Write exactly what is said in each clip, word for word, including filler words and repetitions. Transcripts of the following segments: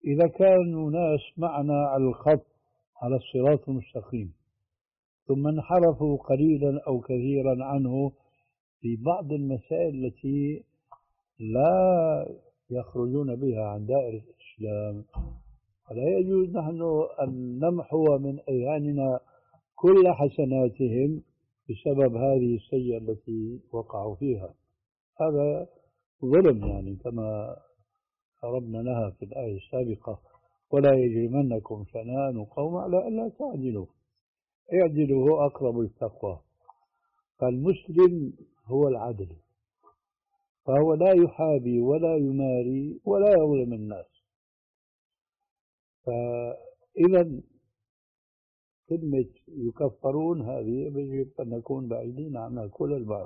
إذا كانوا ناس معنا على الخط على الصراط المستقيم ثم انحرفوا قليلا أو كثيرا عنه في بعض المسائل التي لا يخرجون بها عن دائرة الإسلام، فلا يجوز نحن أن نمحو من أذهاننا كل حسناتهم بسبب هذه السيئة التي وقعوا فيها. هذا ظلم، يعني كما ربنا لها في الآية السابقة: ولا يجرمنكم شنآن قوم على ألا تعدلوا اعدلوا هو أقرب للتقوى. فالمسلم هو العدل، فهو لا يحابي ولا يماري ولا يظلم الناس. فإذا كلمة يكفرون هذه يجب أن نكون بعيدين عنها كل البعض.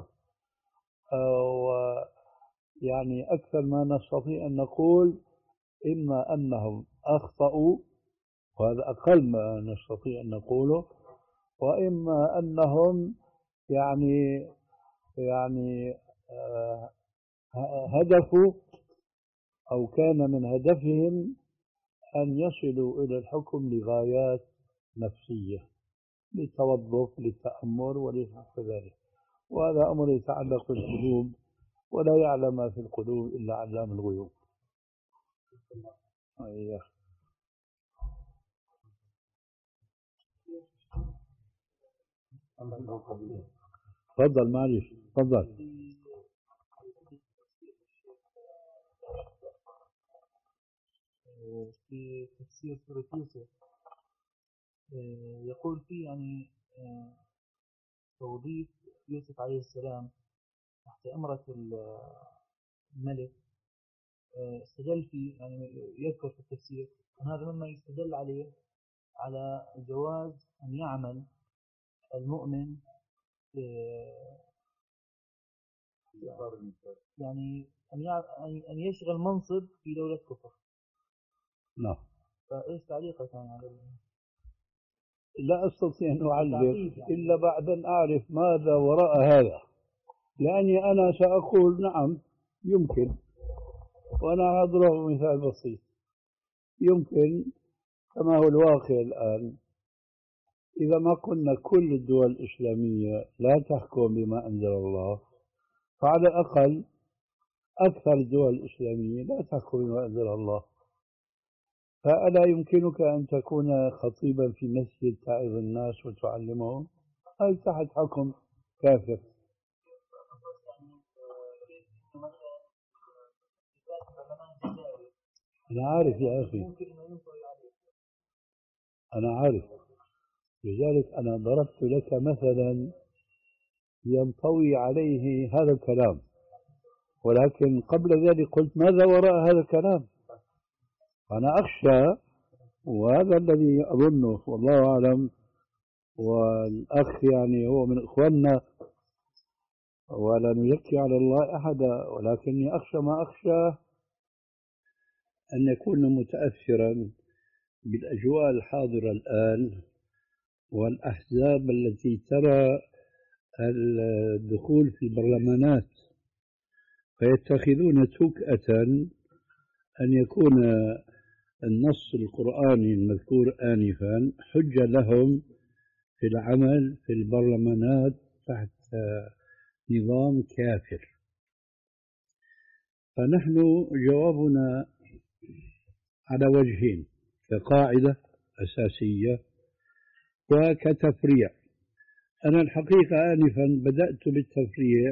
ويعني أكثر ما نستطيع أن نقول إما أنهم أخطأوا، وهذا أقل ما نستطيع أن نقوله، وإما أنهم يعني يعني آه هدفوا أو كان من هدفهم أن يصلوا إلى الحكم لغايات نفسية، للتوظف، للتأمر ولنحو ذلك، وهذا أمر يتعلق بالقلوب، ولا يعلم ما في القلوب إلا علام الغيوب. أيه. تفضل معلش تفضل. في تفسير سورة يوسف يقول فيه يعني توظيف يوسف عليه السلام تحت أمرة الملك، استدل فيه يعني يذكر في التفسير أن هذا مما يستدل عليه على جواز أن يعمل المؤمن يعني أن يشغل منصب في دولة كفر. نعم. فإيش تعليقك على؟ لا أستطيع أن أعلق إلا بعد أن أعرف ماذا وراء هذا، لأني أنا سأقول نعم يمكن، وأنا أضرب مثال بسيط. يمكن كما هو الواقع الآن، إذا ما قلنا كل الدول الإسلامية لا تحكم بما أنزل الله، فعلى الأقل أكثر الدول الإسلامية لا تحكم بما أنزل الله. فألا يمكنك أن تكون خطيبا في مسجد تعظ الناس وتعلمهم؟ هل تحت حكم كافر؟ أنا عارف يا أخي، أنا عارف، لذلك أنا ضربت لك مثلا ينطوي عليه هذا الكلام، ولكن قبل ذلك قلت ماذا وراء هذا الكلام. أنا أخشى، وهذا الذي أظنه والله أعلم، والأخ يعني هو من إخواننا ولا نزكي على الله أحدا، ولكني أخشى ما أخشى أن يكون متأثرا بالأجواء الحاضرة الآن والأحزاب التي ترى الدخول في البرلمانات، فيتخذون توكأة أن يكون النص القرآني المذكور آنفا حجة لهم في العمل في البرلمانات تحت نظام كافر. فنحن جوابنا على وجهين: كقاعدة أساسية وكتفريع. أنا الحقيقة آنفا بدأت بالتفريع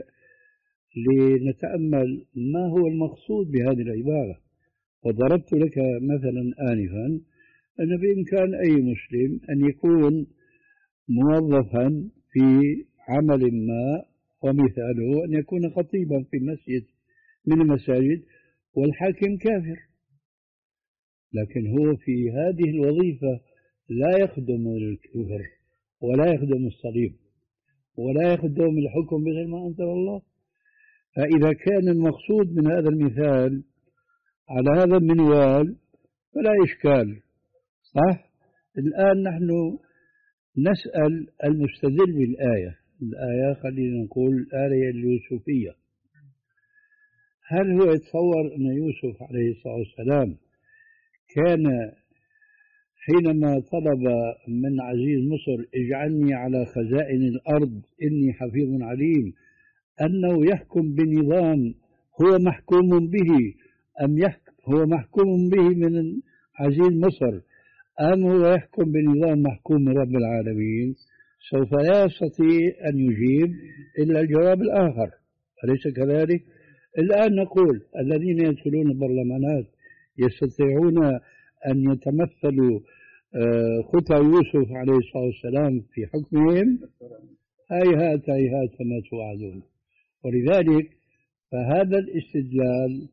لنتأمل ما هو المقصود بهذه العبارة، وضربت لك مثلا آنفا أن بإمكان أي مسلم أن يكون موظفا في عمل ما، ومثاله أن يكون خطيبا في مسجد من المساجد والحاكم كافر، لكن هو في هذه الوظيفة لا يخدم الكفر ولا يخدم الصليب ولا يخدم الحكم بغير ما أنزل الله. فإذا كان المقصود من هذا المثال على هذا المنوال فلا إشكال، صح؟ الآن نحن نسأل المستدل بالآية، الآية خلينا نقول الآية اليوسفية، هل هو يتصور أن يوسف عليه الصلاة والسلام كان حينما طلب من عزيز مصر اجعلني على خزائن الأرض إني حفيظ عليم، أنه يحكم بنظام هو محكوم به، أم يحكم هو محكوم به من عزيز مصر، أم هو يحكم بنظام محكوم من رب العالمين، سوف لا يستطيع أن يجيب إلا الجواب الآخر، أليس كذلك؟ الآن نقول الذين يدخلون البرلمانات يستطيعون أن يتمثلوا خطى يوسف عليه الصلاة والسلام في حكمهم؟ هيهات هيهات ما توعدون. ولذلك فهذا الاستدلال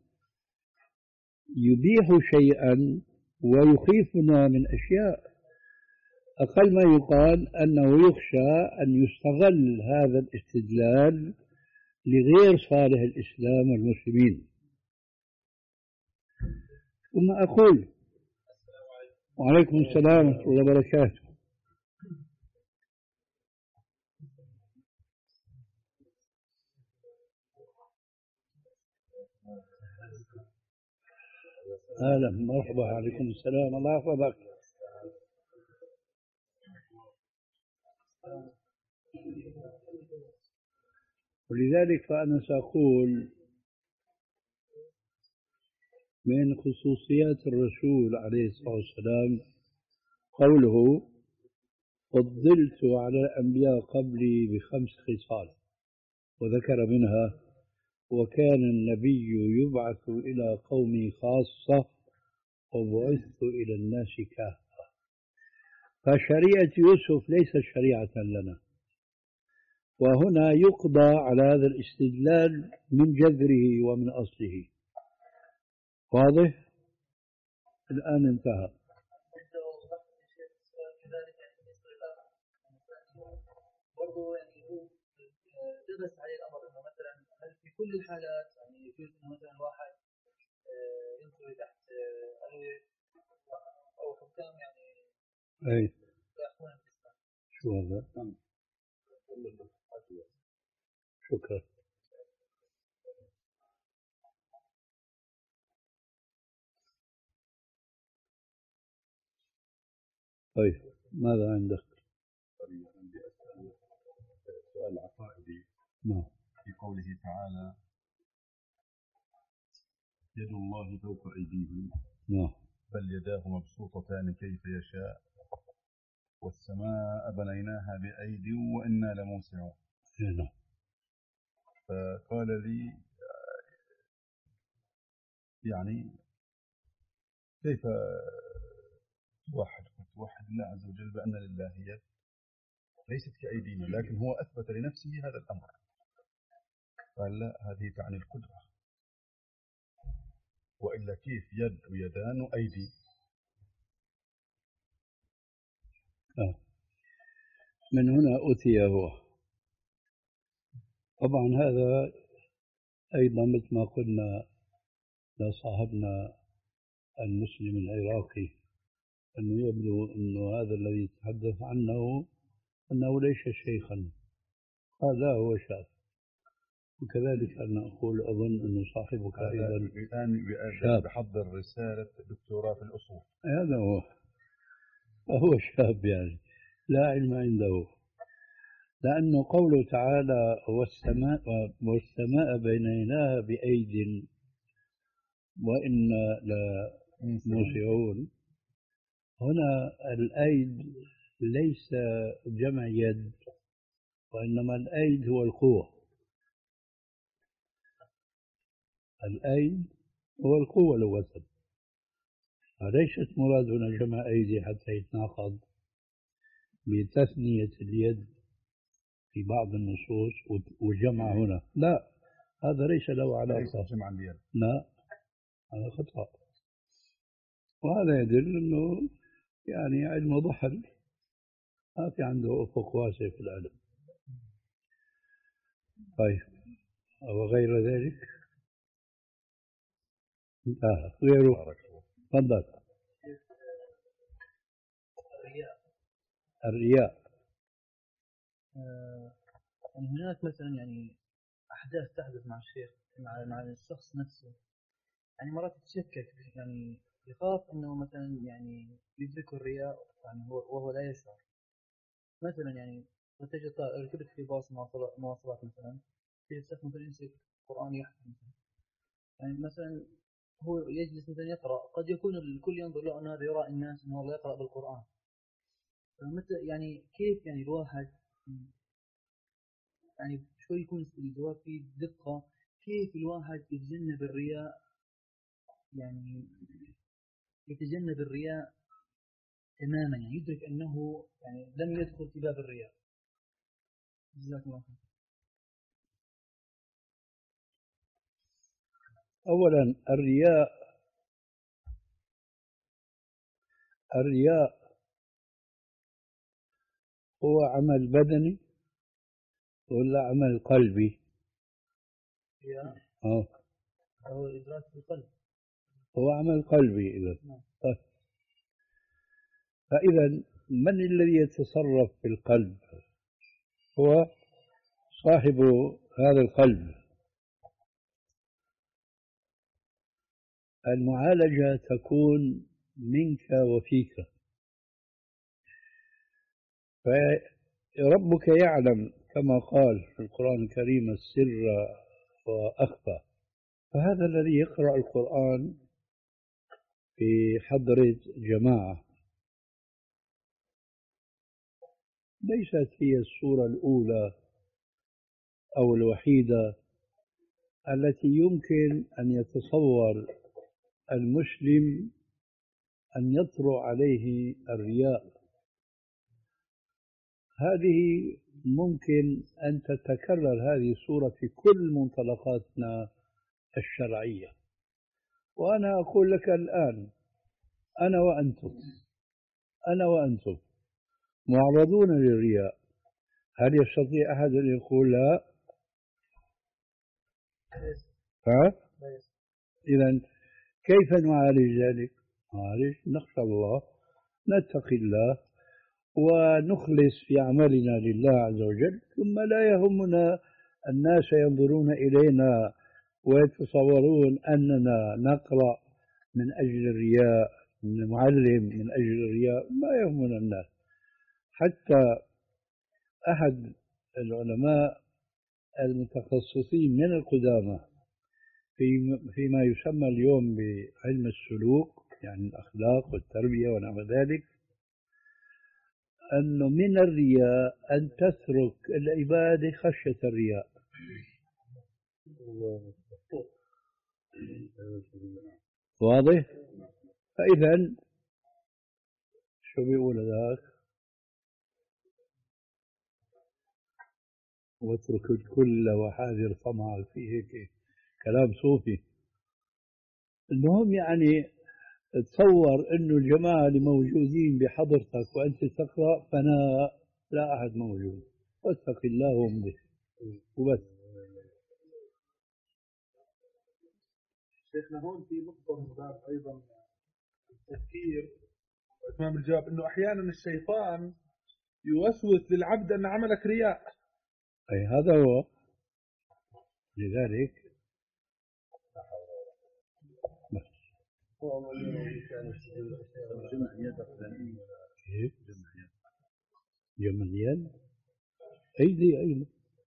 يبيح شيئا ويخيفنا من أشياء. أقل ما يقال أنه يخشى أن يستغل هذا الاستدلال لغير صالح الإسلام والمسلمين. ثم أقول وعليكم السلام ورحمة الله وبركاته. أهلا مرحبا، عليكم السلام، الله يحفظك. ولذلك فأنا سأقول من خصوصيات الرسول عليه الصلاة والسلام قوله فضلت على الأنبياء قبلي بخمس خصال، وذكر منها وكان النبي يبعث إلى قومه خاصة وبعثت إلى الناس كافة. فشريعة يوسف ليست شريعة لنا، وهنا يقضى على هذا الاستدلال من جذره ومن أصله. واضح؟ الآن انتهى. برضه يعني هو درس عليه الأمر إنه مثلا هل في كل الحالات يعني يجوز إنه مثلا واحد ينزل تحت أمير أو حكام يعني أي يحكمون الإسلام؟ شو هذا؟ شكرا. طيب ماذا عندك؟ عندي أسأل سؤال عقائدي. نعم. في قوله تعالى يد الله فوق أيديهم. نعم. بل يداه مبسوطتان كيف يشاء والسماء بنيناها بأيد وإنا لموسعون. نعم. فقال لي يعني كيف توحد توحد الله عز وجل بأن لله يد ليست كأيدينا، لكن هو أثبت لنفسه هذا الأمر. قال لا، هذه تعني القدرة، وإلا كيف يد ويدان وأيدي؟ آه. من هنا أتي هو. طبعا هذا أيضا مثل ما قلنا لصاحبنا المسلم العراقي أنه يبدو أنه هذا الذي يتحدث عنه أنه ليس شيخا، هذا هو شاب. وكذلك أنا أقول أظن أنه صاحبك أيضا الآن شاب بحضر رسالة دكتوراه في الأصول. هذا هو، فهو شاب يعني لا علم عنده. لأنه قوله تعالى والسماء والسماء بنيناها بأيد وإنا لموسعون، هنا الأيد ليس جمع يد، وإنما الأيد هو القوة. الأيد هو القوة لغة، فليست مراد هنا جمع أيدي حتى يتناقض بتثنية اليد في بعض النصوص وجمع هنا، لا، هذا ليس له علاقة. جمع اليد لا، هذا خطأ. وهذا يدل أنه يعني علم ضحل، ما في عنده أفق واسع في العلم. طيب وغير ذلك انتهى غيره. تفضل. الرياء. الرياء آه يعني هناك مثلا يعني أحداث تحدث مع الشيخ مع مع الشخص نفسه، يعني مرات تتشكك يعني يخاف أنه مثلا يعني يدرك الرياء يعني هو وهو لا يشعر. مثلا يعني تجد ركبت في باص مواصلات مواصلات مثلا، تجد شخص مثلا يمسك القرآن يحفظ مثلا، يعني مثلا هو يجلس مثلا يقرأ، قد يكون الكل ينظر له أن هذا يرى الناس أنه والله يقرأ بالقرآن. فمثل يعني كيف يعني الواحد يعني شوي يكون الجواب فيه دقة، كيف الواحد يتجنب الرياء، يعني يتجنب الرياء تماما، يعني يدرك أنه يعني لم يدخل في باب الرياء. جزاك الله خير. أولا الرياء الرياء هو عمل بدني ولا عمل قلبي؟ الرياء أه هو إدراك القلب. هو عمل قلبي إذا. نعم. طيب. فإذا من الذي يتصرف في القلب؟ هو صاحب هذا القلب. المعالجة تكون منك وفيك. فربك يعلم كما قال في القرآن الكريم السر وأخفى. فهذا الذي يقرأ القرآن في حضرة جماعة ليست هي الصورة الأولى أو الوحيدة التي يمكن أن يتصور المسلم أن يطرأ عليه الرياء. هذه ممكن أن تتكرر هذه الصورة في كل منطلقاتنا الشرعية. وأنا أقول لك الآن، أنا وأنتم أنا وأنتم معرضون للرياء. هل يستطيع أحد أن يقول لا؟ ها؟ إذا كيف نعالج ذلك؟ نعالج، نخشى الله، نتقي الله، ونخلص في عملنا لله عز وجل، ثم لا يهمنا الناس ينظرون إلينا ويتصورون أننا نقرأ من أجل الرياء، نعلم من أجل الرياء، ما يهمنا الناس. حتى أحد العلماء المتخصصين من القدامى في فيما يسمى اليوم بعلم السلوك، يعني الأخلاق والتربية ونحو ذلك، أنه من الرياء أن تترك العبادة خشية الرياء. واضح؟ فإذا شو بيقول هذاك؟ واترك الكل وحاذر طمعك في هيك كلام صوفي. المهم يعني تصور انه الجماعة اللي موجودين بحضرتك وانت تقرأ فناء، لا احد موجود، واتق الله وامضي وبس. شيخنا هون في نقطة من باب أيضا التفكير وإتمام الجواب، إنه أحيانا الشيطان يوسوس للعبد أن عملك رياء. أي هذا هو. لذلك كيف جمع اليد؟ أيدي أيضا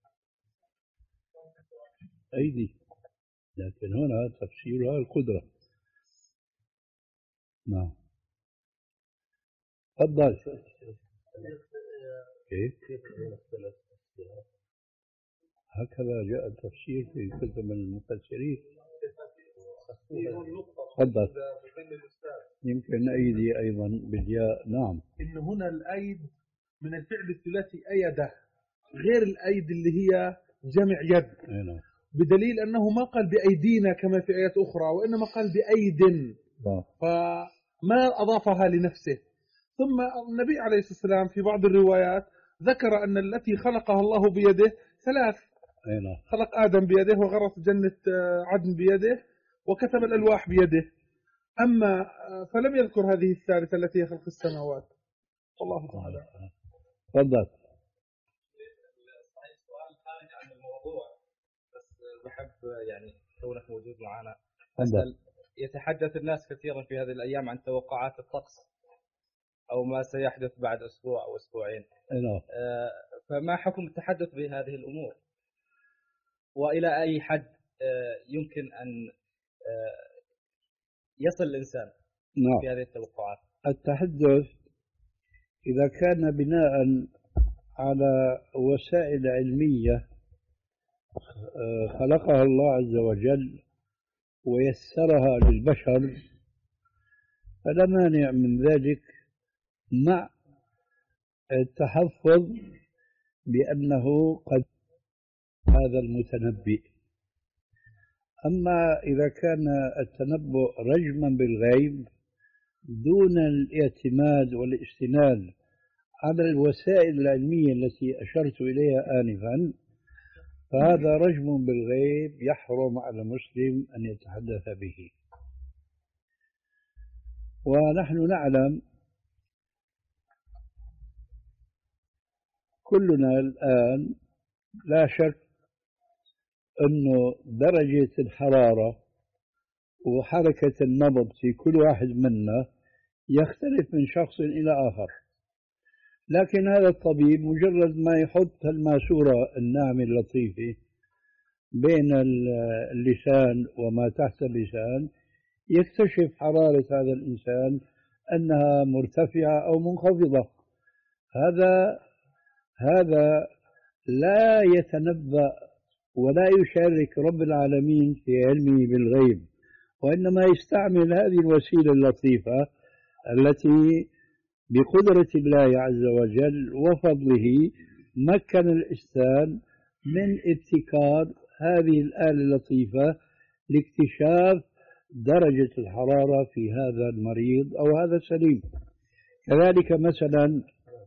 أيدي، لكن هنا تفسيرها القدرة. نعم. تفضل. كيف؟ هكذا جاء التفسير في كتب المفسرين. تفضل. يمكن أيدي أيضا بالياء. نعم. إن هنا الأيد من الفعل الثلاثي أيده، غير الأيد اللي هي جمع يد. نعم. بدليل أنه ما قال بأيدينا كما في آيات أخرى، وإنما قال بأيد، فما أضافها لنفسه. ثم النبي عليه الصلاة والسلام في بعض الروايات ذكر أن التي خلقها الله بيده ثلاث. نعم. خلق آدم بيده، وغرس جنة عدن بيده، وكتب الألواح بيده. أما فلم يذكر هذه الثالثة التي هي خلق السماوات. والله تعالى. تفضل. خارج عن الموضوع، بس بحب يعني كونك موجود معنا أسأل يتحدث الناس كثيرا في هذه الأيام عن توقعات الطقس أو ما سيحدث بعد أسبوع أو أسبوعين. نعم. آه، فما حكم التحدث بهذه الأمور؟ وإلى أي حد آه، يمكن أن آه، يصل الإنسان نعم. في هذه التوقعات؟ التحدث إذا كان بناء على وسائل علمية خلقها الله عز وجل ويسرها للبشر فلا مانع من ذلك، مع التحفظ بأنه قد هذا المتنبئ. أما إذا كان التنبؤ رجما بالغيب دون الاعتماد والاستناد على الوسائل العلمية التي أشرت إليها آنفا، فهذا رجم بالغيب يحرم على المسلم أن يتحدث به. ونحن نعلم كلنا الآن لا شك أنه درجة الحرارة وحركة النبض في كل واحد منا يختلف من شخص إلى آخر، لكن هذا الطبيب مجرد ما يحط الماسورة الناعمة اللطيفة بين اللسان وما تحت اللسان يكتشف حرارة هذا الإنسان أنها مرتفعة أو منخفضة. هذا هذا لا يتنبأ ولا يشارك رب العالمين في علمه بالغيب، وإنما يستعمل هذه الوسيلة اللطيفة التي بقدرة الله عز وجل وفضله مكن الإنسان من ابتكار هذه الآلة اللطيفة لاكتشاف درجة الحرارة في هذا المريض أو هذا السليم. كذلك مثلا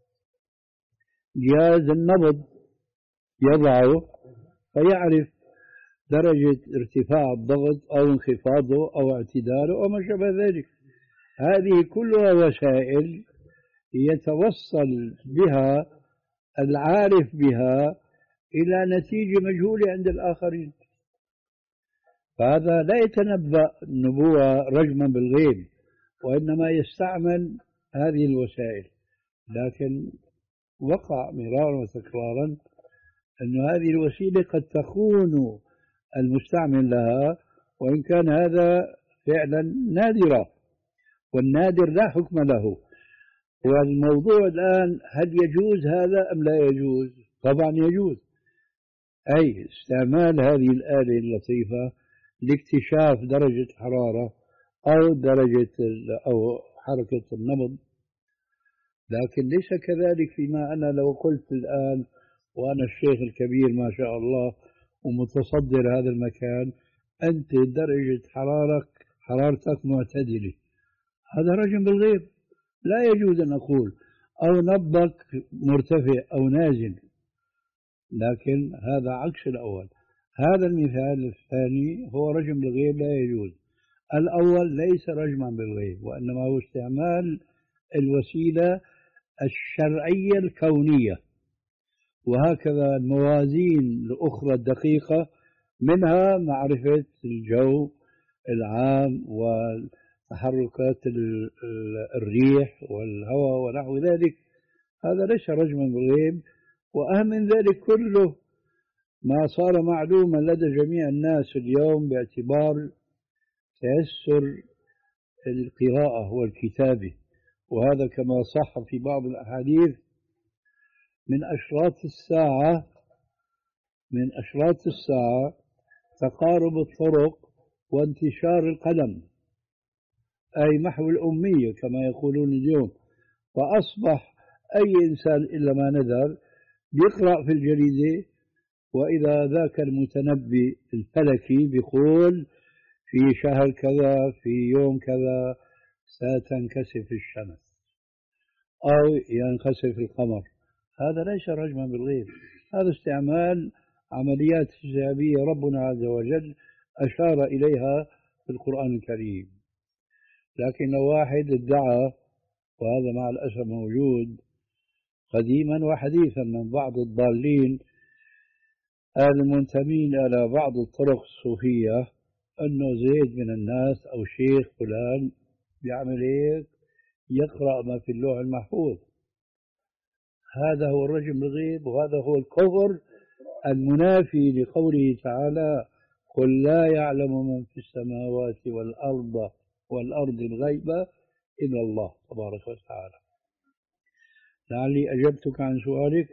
جهاز النبض يضعه فيعرف درجة ارتفاع الضغط أو انخفاضه أو اعتداله أو ما شابه ذلك. هذه كلها وسائل يتوصل بها العارف بها إلى نتيجة مجهولة عند الآخرين. فهذا لا يتنبأ النبوة رجما بالغيب، وإنما يستعمل هذه الوسائل. لكن وقع مرارا وتكرارا أن هذه الوسيلة قد تخون المستعمل لها، وإن كان هذا فعلا نادرا، والنادر لا حكم له. والموضوع الآن هل يجوز هذا أم لا يجوز؟ طبعا يجوز، أي استعمال هذه الآلة اللطيفة لاكتشاف درجة الحرارة أو درجة أو حركة النبض. لكن ليس كذلك فيما أنا لو قلت الآن وأنا الشيخ الكبير ما شاء الله ومتصدر هذا المكان أنت درجة حرارك حرارتك معتدلة، هذا رجم بالغيب، لا يجوز أن أقول. أو نبضك مرتفع أو نازل، لكن هذا عكس الأول. هذا المثال الثاني هو رجم بالغيب لا يجوز. الأول ليس رجما بالغيب، وإنما هو استعمال الوسيلة الشرعية الكونية. وهكذا الموازين الأخرى الدقيقة منها معرفة الجو العام وتحركات الريح والهواء ونحو ذلك، هذا ليس رجما بالغيب. وأهم من ذلك كله ما صار معلوما لدى جميع الناس اليوم باعتبار تيسر القراءة والكتابة، وهذا كما صح في بعض الأحاديث من أشراط الساعة من أشراط الساعة تقارب الطرق وانتشار القلم، أي محو الأمية كما يقولون اليوم. فأصبح أي إنسان إلا ما نذر يقرأ في الجريدة، وإذا ذاك المتنبي الفلكي بيقول في شهر كذا في يوم كذا ستنكسف الشمس أو ينخسف القمر، هذا ليس رجما بالغيب، هذا استعمال عمليات حسابية ربنا عز وجل أشار إليها في القرآن الكريم. لكن لو واحد ادعى، وهذا مع الأسف موجود قديما وحديثا من بعض الضالين المنتمين إلى بعض الطرق الصوفية، أنه زيد من الناس أو شيخ فلان بيعمل هيك، يقرأ ما في اللوح المحفوظ. هذا هو الرجم بالغيب، وهذا هو الكفر المنافي لقوله تعالى: قل لا يعلم من في السماوات والأرض والأرض الغيب إلا الله تبارك وتعالى. لعلي أجبتك عن سؤالك.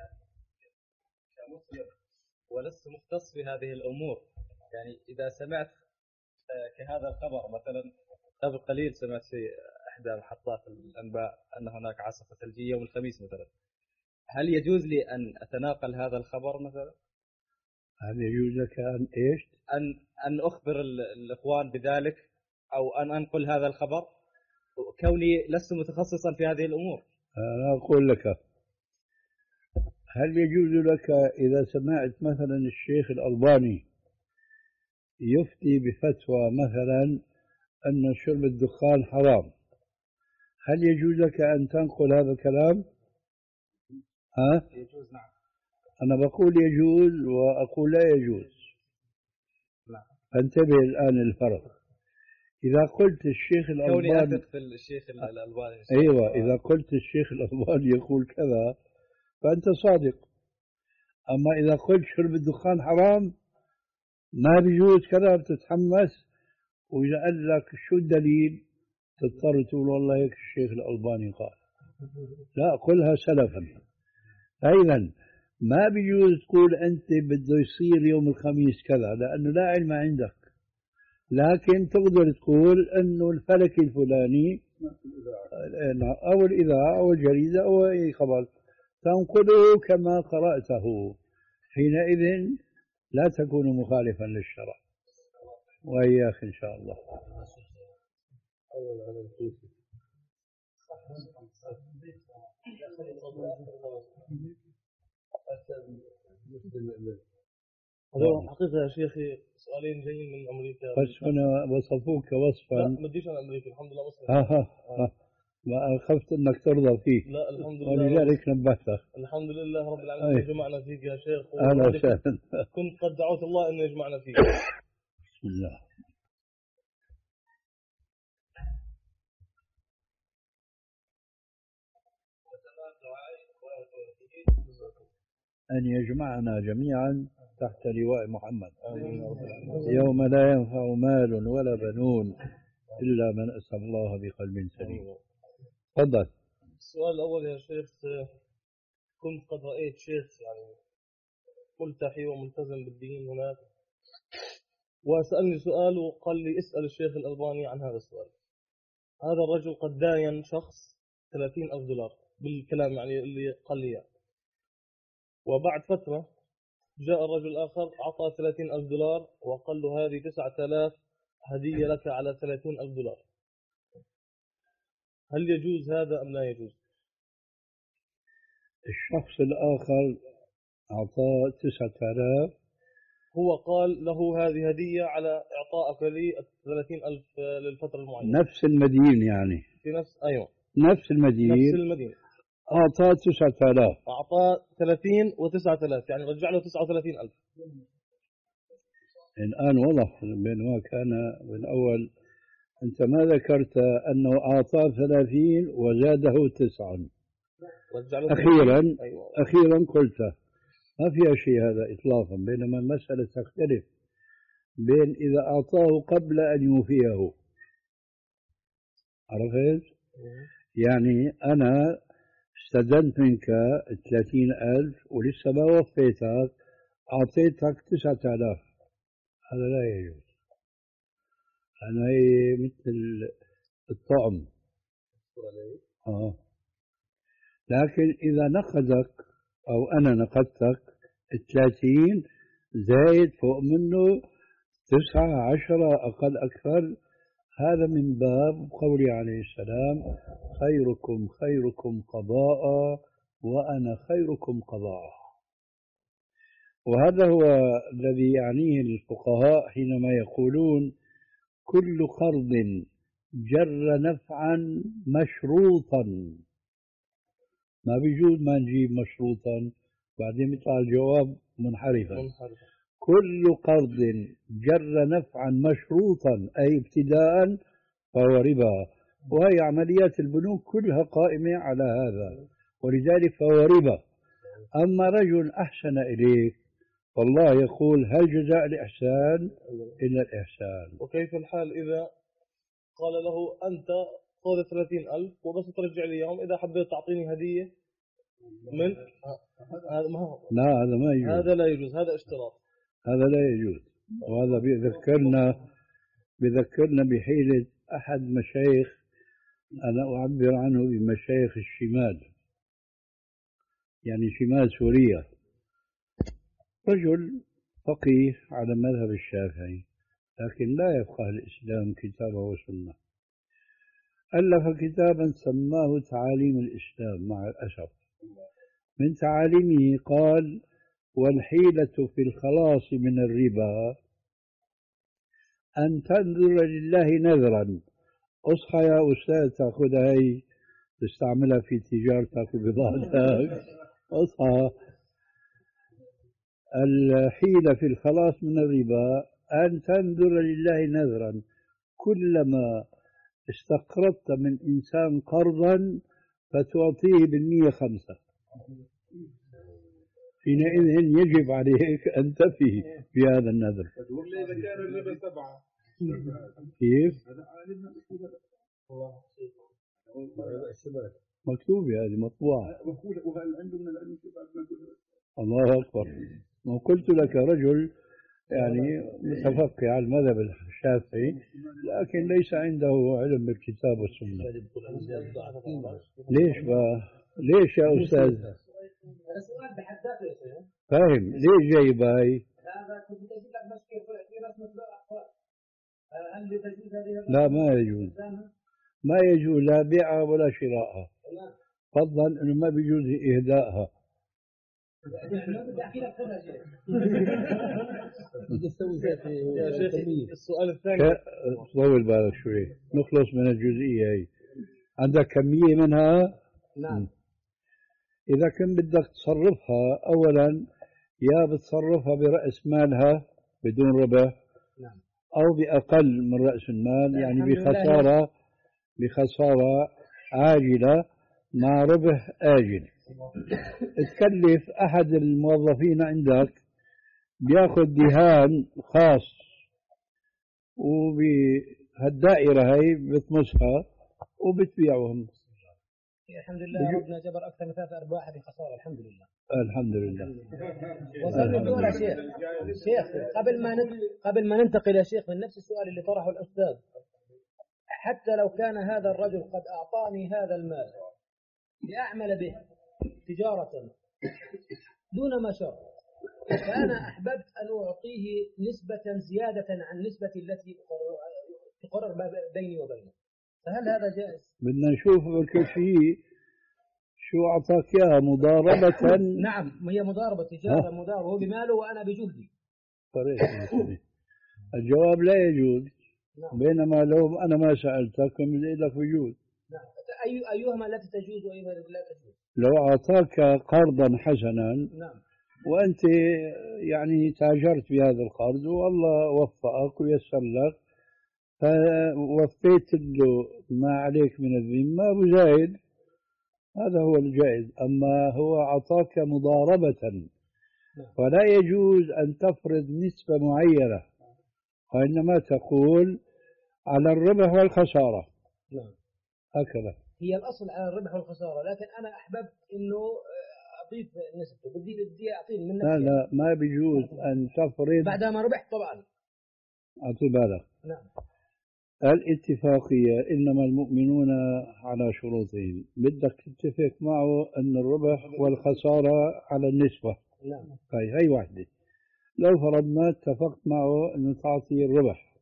كمسلم ولست مختص بهذه الأمور، يعني إذا سمعت كهذا الخبر مثلا، قبل قليل سمعت في إحدى محطات الأنباء أن هناك عاصفة ثلجية يوم الخميس مثلا، هل يجوز لي أن أتناقل هذا الخبر مثلا؟ هل يجوز لك أن إيش؟ أن أن أخبر الإخوان بذلك أو أن أنقل هذا الخبر، كوني لست متخصصا في هذه الأمور؟ أنا أقول لك، هل يجوز لك إذا سمعت مثلا الشيخ الألباني يفتي بفتوى مثلا أن شرب الدخان حرام، هل يجوز لك أن تنقل هذا الكلام؟ ها؟ يجوز، نعم. أنا بقول يجوز وأقول لا يجوز. نعم. فانتبه الآن الفرق. إذا قلت الشيخ كوني الألباني، أثق في الشيخ الألباني، أيوة، إذا قلت الشيخ الألباني يقول كذا فأنت صادق. أما إذا قلت شرب الدخان حرام ما بيجوز كذا بتتحمس، وإذا قال لك شو الدليل تضطر تقول والله هيك الشيخ الألباني قال. لا، قلها سلفا. أيضا ما بيجوز تقول أنت بده يصير يوم الخميس كذا لأنه لا علم عندك، لكن تقدر تقول أنه الفلك الفلاني أو الإذاعة أو الجريدة أو أي خبر تنقله كما قرأته، حينئذ لا تكون مخالفا للشرع. وإياك إن شاء الله. هذول حقيقة يا شيخي سؤالين جايين من أمريكا. بس هنا وصفوك وصفا. لا ما بديش أنا أمريكا، الحمد لله مسلم. ها ها ها. ما خفت أنك ترضى فيه. لا الحمد لله. ولذلك نبهتك. الحمد لله رب العالمين جمعنا فيك يا شيخ. أهلا وسهلا. كنت قد دعوت الله أن يجمعنا فيك. بسم الله. أن يجمعنا جميعا تحت لواء محمد يوم لا ينفع مال ولا بنون إلا من أتى الله بقلب سليم. تفضل. السؤال الأول يا شيخ، كنت قد رأيت شيخ يعني ملتحي وملتزم بالدين هناك، وسألني سؤال وقال لي اسأل الشيخ الألباني عن هذا السؤال. هذا الرجل قد داين شخص ثلاثين ألف دولار بالكلام يعني اللي قال لي يعني. وبعد فترة جاء الرجل الآخر أعطى ثلاثين ألف دولار وقال له هذه تسعة آلاف هدية لك على ثلاثين ألف دولار. هل يجوز هذا أم لا يجوز؟ الشخص الآخر أعطاه تسعة آلاف، هو قال له هذه هدية على إعطائك لي ثلاثين ألف للفترة المعينة. نفس المدين يعني. في نفس أيوة. نفس المدين. نفس المدينة. أعطاه تسعة آلاف. أعطاه ثلاثين وتسعة آلاف يعني رجع له تسعة وثلاثين ألف. الآن وضح بينما كان بالأول. أنت ما ذكرت أنه أعطاه ثلاثين وزاده تسعا. أخيرا أيوة. أخيرا قلت ما فيها شيء هذا إطلاقا، بينما المسألة تختلف بين إذا أعطاه قبل أن يوفيه. عرفت؟ يعني أنا استدنت منك ثلاثين ألف ولسه ما وفيتك، أعطيتك تسعة آلاف، هذا لا يجوز. أنا هي مثل الطعم. آه. لكن إذا نقدك أو أنا نقدتك الثلاثين زايد فوق منه تسعة عشرة أقل أكثر، هذا من باب قولي عليه السلام خيركم خيركم قضاء وأنا خيركم قضاء. وهذا هو الذي يعنيه الفقهاء حينما يقولون كل قرض جر نفعا مشروطا. ما بيجوز ما نجيب مشروطا بعدين يطلع الجواب منحرفا. كل قرض جر نفعا مشروطا أي ابتداء فهو ربا، وهي عمليات البنوك كلها قائمة على هذا، ولذلك فهو ربا. أما رجل أحسن إليك والله يقول هل جزاء الإحسان إلا الإحسان. وكيف الحال إذا قال له أنت خذ ثلاثين ألف وبس ترجع لي يوم إذا حبيت تعطيني هدية من هذا ما هو لا هذا ما يجوز، هذا لا يجوز، هذا اشتراط، هذا لا يجوز. وهذا بيذكرنا بيذكرنا بحيلة أحد مشايخ أنا أعبر عنه بمشايخ الشمال، يعني شمال سوريا، رجل فقيه على مذهب الشافعي لكن لا يفقه الإسلام كتابه وسنة. ألف كتابا سماه تعاليم الإسلام مع الأسف. من تعاليمه قال والحيلة في الخلاص من الربا أن تنذر لله نذرا. أصحى يا أستاذ تأخذها هي تستعملها في تجارتك وبضاعتك، أصحى. الحيلة في الخلاص من الربا أن تنذر لله نذرا، كلما استقرضت من إنسان قرضا فتعطيه بالمية خمسة، حينئذ يجب عليك أن تفي بهذا النذر. إذا كان الربا سبعة كيف؟ مكتوبة هذه مطبوعة. الله أكبر. وقلت لك رجل يعني متفقه على المذهب الشافعي لكن ليس عنده علم بالكتاب والسنة. ليش بقى؟ ليش يا أستاذ؟ السؤال بحد ذاته يا شيخ. فاهم ليش جايب هاي؟ لا كنت أجيب لك مشكلة طلع في رسمة الأحوال. هل تجوز هذه؟ لا ما يجوز، ما يجوز لا بيعها ولا شراءها، فضلا انه ما بيجوز اهدائها. بدي احكي لك كذا شيء. يا شيخ السؤال الثاني طول بالك شوي نخلص من الجزئية هي. عندك كمية منها؟ نعم. إذا كنت بدك تصرفها أولا يا بتصرفها برأس مالها بدون ربح نعم. أو بأقل من رأس المال، يعني بخسارة بخسارة عاجلة مع ربح آجل. تكلف أحد الموظفين عندك بياخذ دهان خاص وبهالدائرة هي بتمسها وبتبيعهم. الحمد لله ربنا جبر أكثر من ثلاثة أرباع بخسارة الحمد لله. الحمد لله. وصلنا الدول يا شيخ. شيخ قبل ما قبل ما ننتقل يا شيخ من نفس السؤال اللي طرحه الأستاذ، حتى لو كان هذا الرجل قد أعطاني هذا المال لأعمل به تجارة دون ما شرط، فأنا أحببت أن أعطيه نسبة زيادة عن نسبة التي تقرر بيني وبينه، فهل هذا جائز؟ بدنا نشوف كل شيء شو أعطاك إياها مضاربة. نعم هي مضاربة تجارة مضاربة، هو بماله وأنا بجهدي. الجواب لا يجوز. نعم. بينما لو أنا ما سألتك كم لك بيجوز. نعم. أي أيهما التي تجوز وأيهما لا تجوز؟ لو أعطاك قرضا حسنا نعم. وأنت يعني تاجرت بهذا القرض والله وفقك ويسر لك فوفيت له ما عليك من الذمة أبو زايد، هذا هو الجائز. أما هو أعطاك مضاربة فلا يجوز أن تفرض نسبة معينة، وإنما تقول على الربح والخسارة. نعم. هكذا هي الأصل على الربح والخسارة، لكن أنا أحببت إنه أضيف نسبة، بدي بدي أعطيه من نفسي. لا لا ما بيجوز أن تفرض بعدما ربحت طبعا. أعطي بالك. نعم. الاتفاقية إنما المؤمنون على شروطهم، بدك تتفق معه أن الربح والخسارة على النسبة. نعم. هاي هاي واحدة. لو فرضنا اتفقت معه أنه تعطي الربح،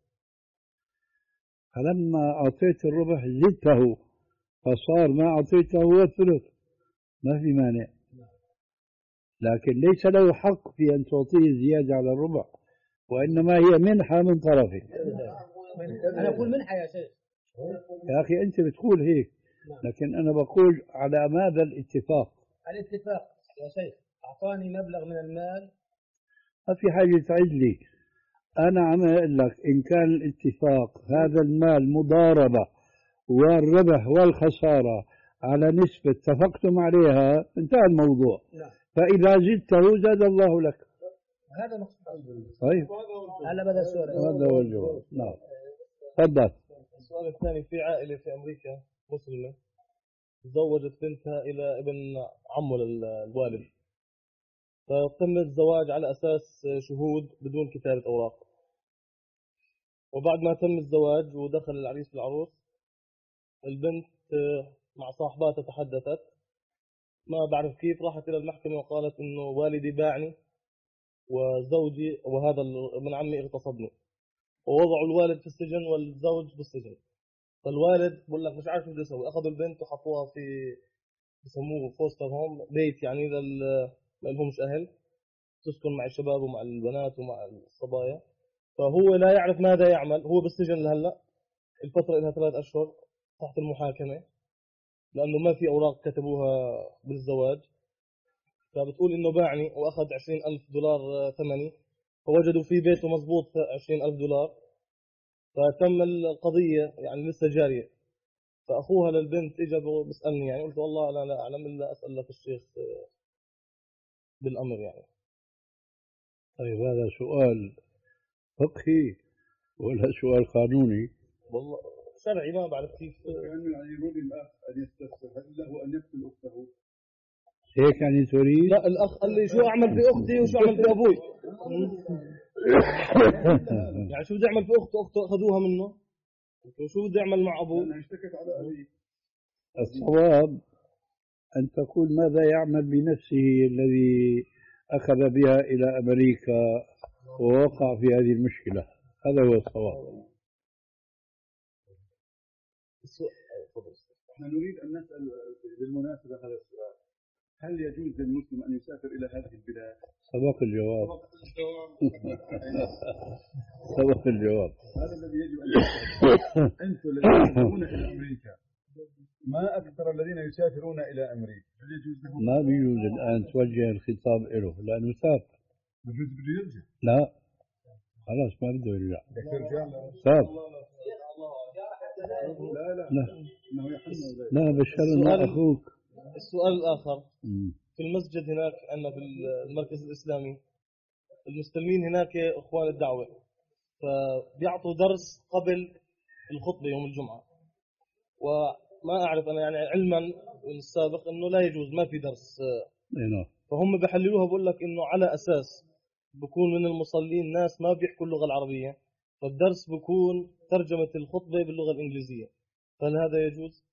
فلما أعطيت الربح زدته فصار ما أعطيته هو الثلث، ما في مانع، لكن ليس له حق في أن تعطيه زيادة على الربع، وإنما هي منحة من طرفك. أنا أقول منحة يا شيخ. يا أخي أنت بتقول هيك، لكن أنا بقول على ماذا الاتفاق؟ الاتفاق يا شيخ أعطاني مبلغ من المال ما في حاجة تعد لي. أنا عم أقول لك إن كان الاتفاق هذا المال مضاربة والربح والخسارة على نسبة اتفقتم عليها انتهى الموضوع. نعم. فإذا زدته زاد الله لك. هذا مقصود. طيب هلا بدأ السؤال. هذا هو الجواب. نعم تفضل. السؤال الثاني، في عائلة في أمريكا مسلمة زوجت بنتها إلى ابن عمه للوالد، فتم الزواج على أساس شهود بدون كتابة أوراق. وبعد ما تم الزواج ودخل العريس والعروس، البنت مع صاحباتها تحدثت، ما بعرف كيف، راحت إلى المحكمة وقالت إنه والدي باعني وزوجي وهذا ابن عمي اغتصبني، ووضعوا الوالد في السجن والزوج بالسجن. فالوالد بقول لك مش عارف شو بده يسوي، أخذوا البنت وحطوها في بسموه فوستر هوم، بيت يعني لل ما لهمش أهل، تسكن مع الشباب ومع البنات ومع الصبايا. فهو لا يعرف ماذا يعمل، هو بالسجن لهلا، الفترة لها ثلاث أشهر تحت المحاكمة لأنه ما في أوراق كتبوها بالزواج. فبتقول إنه باعني وأخذ عشرين ألف دولار ثمني، فوجدوا في بيته مضبوط عشرين ألف دولار، فتم القضية يعني لسه جارية. فأخوها للبنت إجا بسألني، يعني قلت والله أنا لا أعلم إلا أسأل لك الشيخ بالأمر يعني. طيب هذا سؤال فقهي ولا سؤال قانوني؟ والله شرعي ما بعرف كيف. يعني يعني يريد الأخ أن يستفسر هل له أن يقتل أخته؟ هيك يعني تريد؟ لا، الأخ قال لي شو أعمل في أختي وشو أعمل في أبوي. يعني شو بدي أعمل في أخته؟ أخته أخذوها منه، وشو بدي أعمل مع أبوه؟ أنا اشتكت على أبي. الصواب أن تقول ماذا يعمل بنفسه الذي أخذ بها إلى أمريكا ووقع في هذه المشكلة. هذا هو الصواب. نحن نريد أن نسأل بالمناسبة هذا السؤال: هل يجوز للمسلم أن يسافر إلى هذه البلاد؟ سبق الجواب. سبق الجواب. هذا الذي يجب أن يسافر. أنتم الذين تسافرون إلى أمريكا ما أكثر الذين يسافرون إلى أمريكا؟ هل يجوز لهم؟ ما بيجوز الآن توجه الخطاب له لأنه سافر. بجوز بده يرجع. لا خلاص ما بده يرجع. بدك ترجع؟ صار. لا لا لا إنه يحن لا بشرنا أخوك. السؤال الآخر، مم. في المسجد هناك عندنا في المركز الإسلامي المستلمين هناك إخوان الدعوة، فبيعطوا درس قبل الخطبة يوم الجمعة، وما أعرف أنا يعني علما من السابق أنه لا يجوز، ما في درس. إيه. فهم بحللوها بقول لك إنه على أساس بكون من المصلين ناس ما بيحكوا اللغة العربية، فالدرس بكون ترجمة الخطبة باللغة الإنجليزية، فهل هذا يجوز؟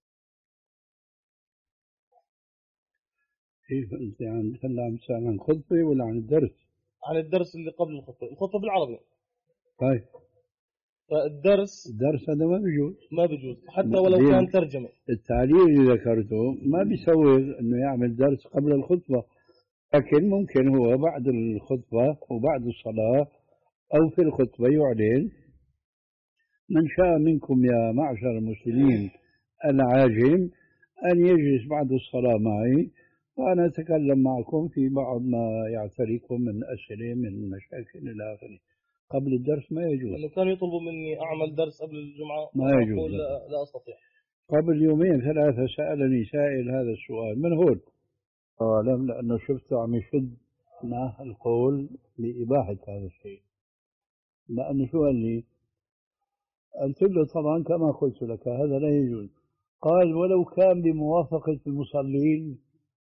كيف أنت عن هلا عم تسأل عن خطبة ولا عن الدرس؟ عن الدرس اللي قبل الخطبة، الخطبة بالعربي. طيب فالدرس الدرس هذا ما بيجوز. ما بيجوز حتى ولو كان ترجمة. التعليل اللي ذكرته ما بيسوغ انه يعمل درس قبل الخطبة، لكن ممكن هو بعد الخطبة وبعد الصلاة او في الخطبة يعلن: من شاء منكم يا معشر المسلمين العاجم ان يجلس بعد الصلاة معي وانا اتكلم معكم في بعض ما يعتريكم من اسئلة من مشاكل الى اخره. قبل الدرس ما يجوز. لأنه كانوا يطلبوا مني أعمل درس قبل الجمعة، ما يجوز. لا, لا أستطيع. قبل يومين ثلاثة سألني سائل هذا السؤال من هون، قال لأنه شفته عم يشد مع القول لإباحة هذا الشيء. لأنه شو قال لي؟ قلت له طبعا كما قلت لك هذا لا يجوز. قال ولو كان بموافقة المصلين.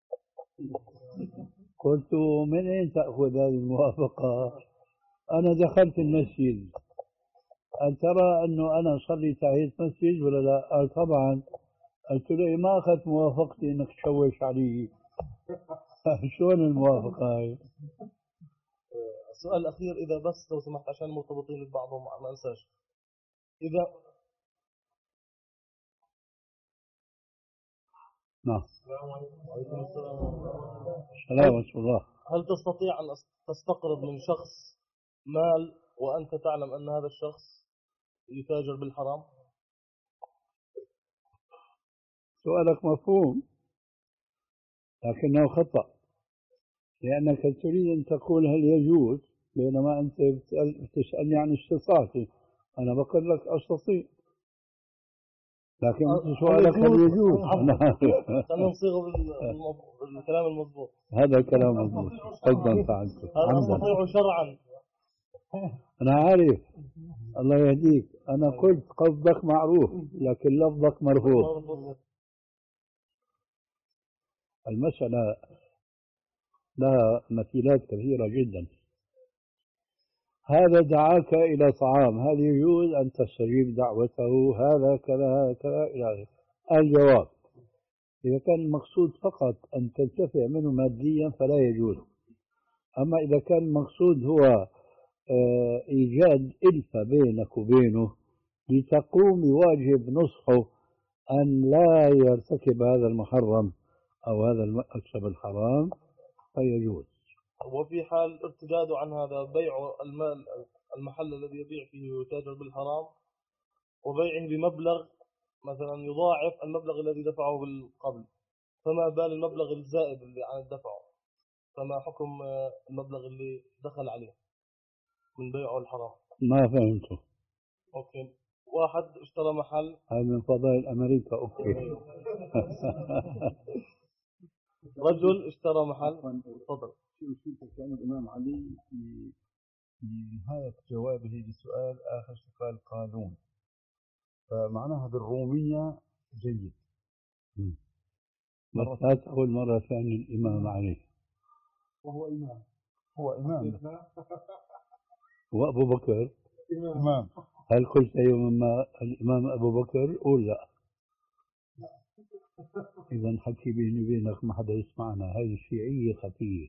قلت من أين تأخذ هذه الموافقة؟ أنا دخلت المسجد، هل ترى أنه أنا أصلي تحية مسجد ولا لا؟ قال طبعا. قلت له ما أخذت موافقتي أنك تشوش علي. شلون الموافقة هاي؟ السؤال الأخير إذا بس لو سمحت عشان مرتبطين ببعضهم ما أنساش. إذا نعم. وعليكم السلام سلامة الله. هل تستطيع أن تستقرض من شخص مال وأنت تعلم أن هذا الشخص يتاجر بالحرام؟ سؤالك مفهوم لكنه خطأ، لأنك تريد أن تقول هل يجوز، بينما أنت بتسأل بتسألني عن استطاعتي، أنا بقول لك أستطيع، لكن أنت سؤالك هل يجوز؟ خلينا نصيغه بالمض- بالكلام المضبوط. هذا كلام مضبوط. قصدا فعلته. هذا حمدا. استطيع شرعا. أنا عارف، الله يهديك، أنا قلت قصدك معروف لكن لفظك مرفوض. المسألة لها مثيلات كثيرة جدا. هذا دعاك إلى طعام، هل يجوز أن تستجيب دعوته؟ هذا كذا كذا إلى آخره. الجواب: إذا كان المقصود فقط أن تنتفع منه ماديا فلا يجوز. أما إذا كان المقصود هو آه، إيجاد ألفة بينك وبينه لتقوم بواجب نصحه أن لا يرتكب هذا المحرم أو هذا المكسب الحرام فيجوز. وفي حال ارتداده عن هذا بيع المال المحل الذي يبيع فيه ويتاجر بالحرام وبيعه بمبلغ مثلا يضاعف المبلغ الذي دفعه بالقبل، فما بال المبلغ الزائد اللي عن دفعه، فما حكم المبلغ اللي دخل عليه من بيعه الحرام؟ ما فهمته. اوكي، واحد اشترى محل. هذا من فضائل أمريكا. أوكي. رجل اشترى محل. تفضل. كان الإمام علي في في نهاية جوابه لسؤال آخر سؤال قانون، فمعناها بالرومية جيد. بس لا تقول مرة ثانية الإمام علي. وهو إمام. هو إمام. وأبو بكر إمام. هل قلت يوم ما الإمام أبو بكر؟ قول لا. إذا حكي بيني وبينك ما حدا يسمعنا، هاي شيعية خفية.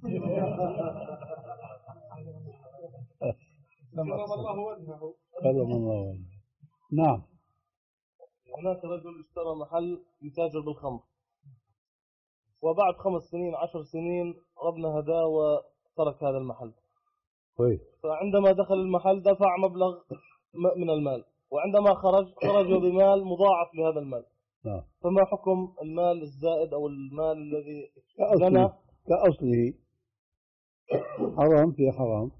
كرم الله وجهه. كرم الله وجهه. نعم. هناك رجل اشترى محل يتاجر بالخمر، وبعد خمس سنين عشر سنين ربنا هداه وترك هذا المحل. كويس. فعندما دخل المحل دفع مبلغ من المال، وعندما خرج خرج بمال مضاعف لهذا المال. نعم. فما حكم المال الزائد أو المال الذي كأصله, جنى؟ كأصله حرام في حرام،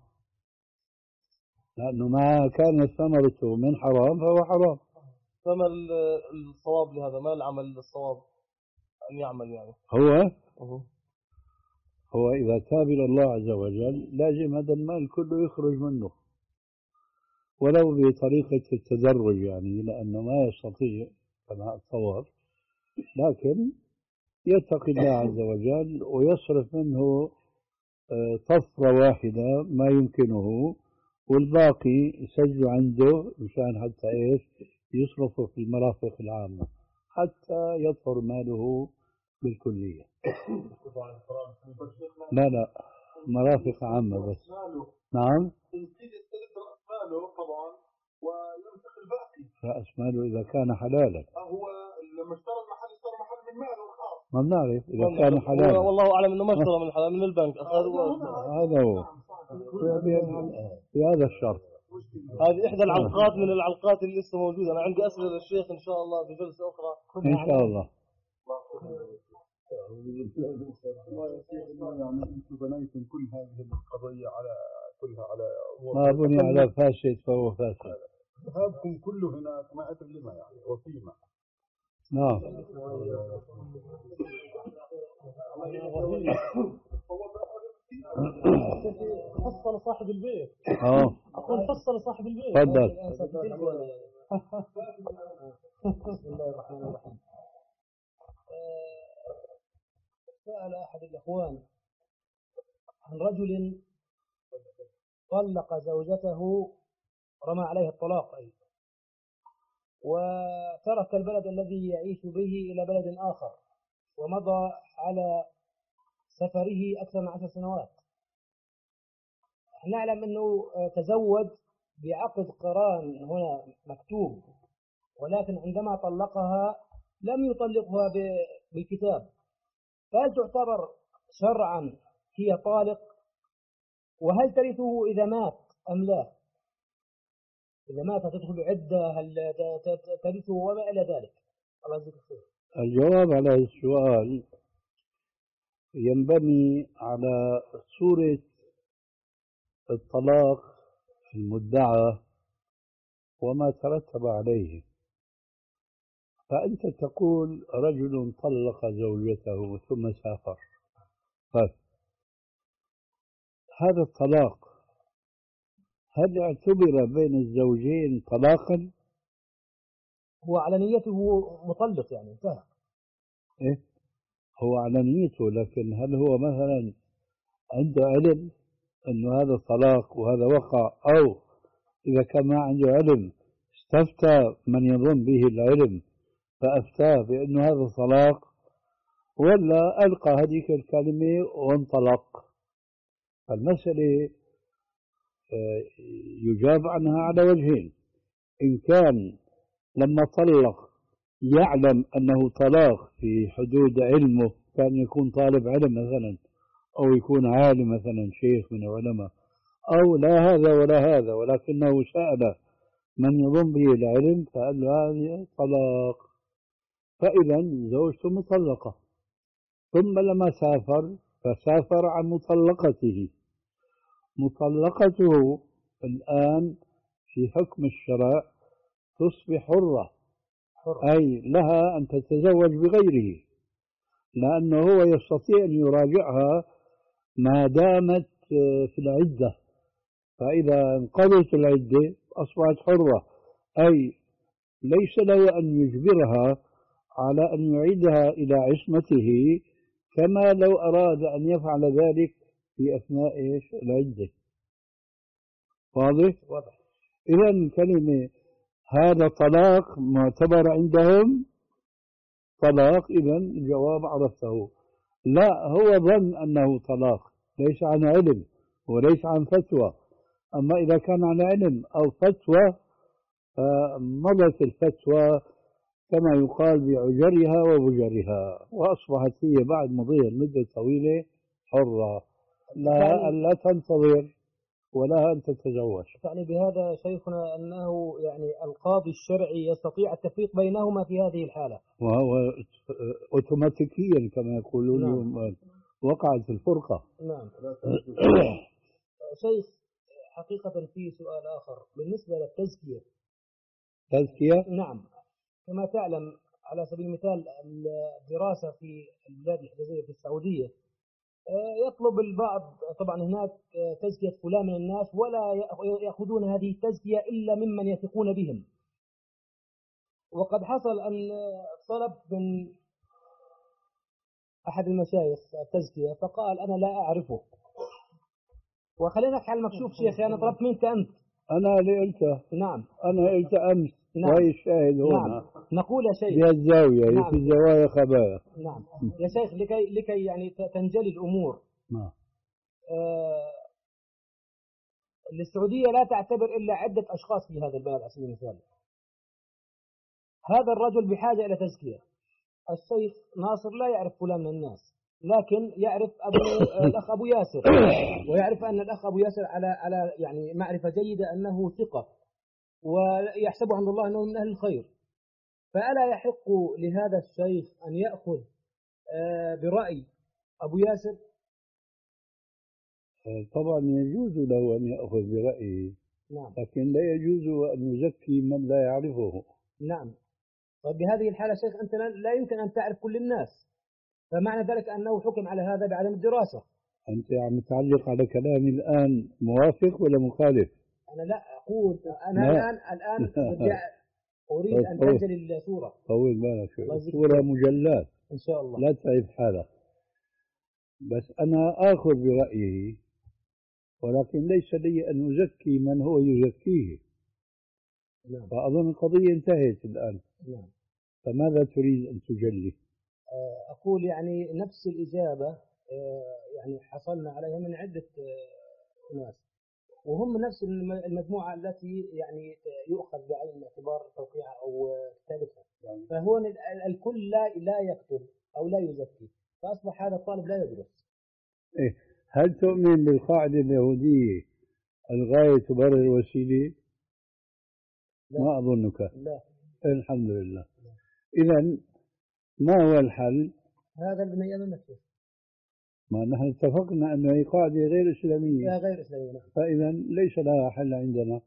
لأنه ما كانت ثمرته من حرام فهو حرام. فما الصواب لهذا؟ ما العمل الصواب أن يعمل يعني؟ هو أه. هو إذا تاب إلى الله عز وجل لازم هذا المال كله يخرج منه، ولو بطريقة التدرج يعني، لأنه ما يستطيع كما أتصور، لكن يتقي الله عز وجل ويصرف منه طفرة واحدة ما يمكنه، والباقي يسجله عنده مشان حتى إيش يصرفه في المرافق العامة حتى يطهر ماله بالكلية. لا لا مرافق عامة بس. نعم. ماله طبعا وينفق الباقي. رأس ماله إذا كان حلالا. هو لما اشترى المحل اشترى محل من ماله الخاص. ما بنعرف إذا كان حلالا. والله أعلم إنه ما اشترى من الحلال، من البنك أخذ. هذا هو في هذا الشرط. هذه إحدى العلقات من العلقات اللي لسه موجودة. أنا عندي أسئلة للشيخ إن شاء الله في جلسة أخرى إن شاء الله. يعني أنتم بنيتم كل هذه القضية على كلها على ما بني على فاسد فهو فاسد. ذهابكم كله هناك ما أدري لما يعني وفيما. نعم. فصل صاحب البيت. اه أقول فصل صاحب البيت. تفضل. بسم الله الرحمن الرحيم. سأل أحد الإخوان عن رجل طلق زوجته، رمى عليه الطلاق أي، وترك البلد الذي يعيش به إلى بلد آخر، ومضى على سفره أكثر من عشر سنوات. نعلم أنه تزوج بعقد قران هنا مكتوب، ولكن عندما طلقها لم يطلقها بالكتاب، فهل تعتبر شرعا هي طالق؟ وهل ترثه إذا مات أم لا؟ إذا مات تدخل عدة، هل ترثه وما إلى ذلك؟ الله يجزيك خير. الجواب على السؤال ينبني على صورة الطلاق المدعى وما ترتب عليه. فأنت تقول رجل طلق زوجته ثم سافر، طيب هذا الطلاق هل اعتبر بين الزوجين طلاقا؟ هو على نيته مطلق يعني انتهى. إيه؟ هو على نيته، لكن هل هو مثلا عنده علم أنه هذا طلاق وهذا وقع؟ أو إذا كان ما عنده علم استفتى من يظن به العلم فأفتاه بأنه هذا طلاق، ولا ألقى هذيك الكلمة وانطلق؟ فالمسألة يجاب عنها على وجهين. إن كان لما طلق يعلم أنه طلاق في حدود علمه، كان يكون طالب علم مثلا، أو يكون عالم مثلا شيخ من العلماء، أو لا هذا ولا هذا، ولكنه سأل من يظن به العلم فقال له هذه طلاق، فإذا زوجته مطلقة. ثم لما سافر فسافر عن مطلقته، مطلقته الآن في حكم الشرع تصبح حرة، أي لها أن تتزوج بغيره، لأنه هو يستطيع أن يراجعها ما دامت في العدة، فإذا انقضت العدة أصبحت حرة، أي ليس له أن يجبرها على أن يعيدها إلى عصمته كما لو أراد أن يفعل ذلك في أثناء إيش العدة. واضح؟ واضح. إذا كلمة هذا طلاق معتبر عندهم طلاق، إذا الجواب عرفته. لا، هو ظن أنه طلاق ليس عن علم وليس عن فتوى. أما إذا كان عن علم أو فتوى فمضت الفتوى كما يقال بعجرها وبجرها، وأصبحت هي بعد مضي المدة الطويلة حرة، لا لا تنتظر ولا أن تتزوج. يعني بهذا شيخنا أنه يعني القاضي الشرعي يستطيع التفريق بينهما في هذه الحالة، وهو أوتوماتيكيا كما يقولون. نعم. وقعت الفرقة. نعم. شيخ، حقيقة في سؤال آخر بالنسبة للتزكية. تزكية؟ نعم. كما تعلم على سبيل المثال الدراسة في البلاد الحجازية في السعودية يطلب البعض طبعا هناك تزكية فلان من الناس، ولا يأخذون هذه التزكية إلا ممن يثقون بهم. وقد حصل أن طلب من أحد المشايخ التزكية فقال أنا لا أعرفه. وخلينا نحكي على المكشوف شيخ، أنا طلبت منك أنت. أنا اللي قلته. نعم. أنا قلت أمس. نعم. وهي الشاهد هنا. نعم. نقول يا شيخ في الزاوية. نعم. في الزوايا خبايا. نعم يا شيخ، لكي لكي يعني تنجلي الأمور. نعم. آه السعودية لا تعتبر إلا عدة أشخاص في هذا البلد على سبيل المثال. هذا الرجل بحاجة إلى تزكية. الشيخ ناصر لا يعرف فلان من الناس، لكن يعرف أبو الأخ أبو ياسر، ويعرف أن الأخ أبو ياسر على على يعني معرفة جيدة أنه ثقة، ويحسب عند الله أنه من أهل الخير. فألا يحق لهذا الشيخ أن يأخذ برأي أبو ياسر؟ طبعا يجوز له أن يأخذ برأيه. نعم. لكن لا يجوز أن يزكي من لا يعرفه. نعم. طيب بهذه الحالة شيخ أنت لا يمكن أن تعرف كل الناس، فمعنى ذلك أنه حكم على هذا بعدم الدراسة. أنت عم تعلق على كلامي الآن موافق ولا مخالف؟ أنا لا أقول أنا لا. الآن الآن أريد أن تنجلي الصورة. طول بالك، الصورة مجلات إن شاء الله، لا تعب حالك. بس أنا آخذ برأيه، ولكن ليس لي أن أزكي من هو يزكيه. نعم. فأظن القضية انتهت الآن. نعم. فماذا تريد أن تجلي؟ أقول يعني نفس الإجابة يعني حصلنا عليها من عدة ناس، وهم نفس المجموعة التي يعني يؤخذ بعين الاعتبار توقيعها أو كتابتها. يعني فهو الكل لا لا يكتب أو لا يزكي، فأصبح هذا الطالب لا يدرس. إيه، هل تؤمن بالقاعدة اليهودية الغاية تبرر الوسيلة؟ لا. ما أظنك. لا. الحمد لله. إذا ما هو الحل؟ هذا الذي أمامك. ما نحن اتفقنا أن هي قاعدة غير لا إسلامية، غير إسلامية. نعم. فإذا ليس لها حل عندنا.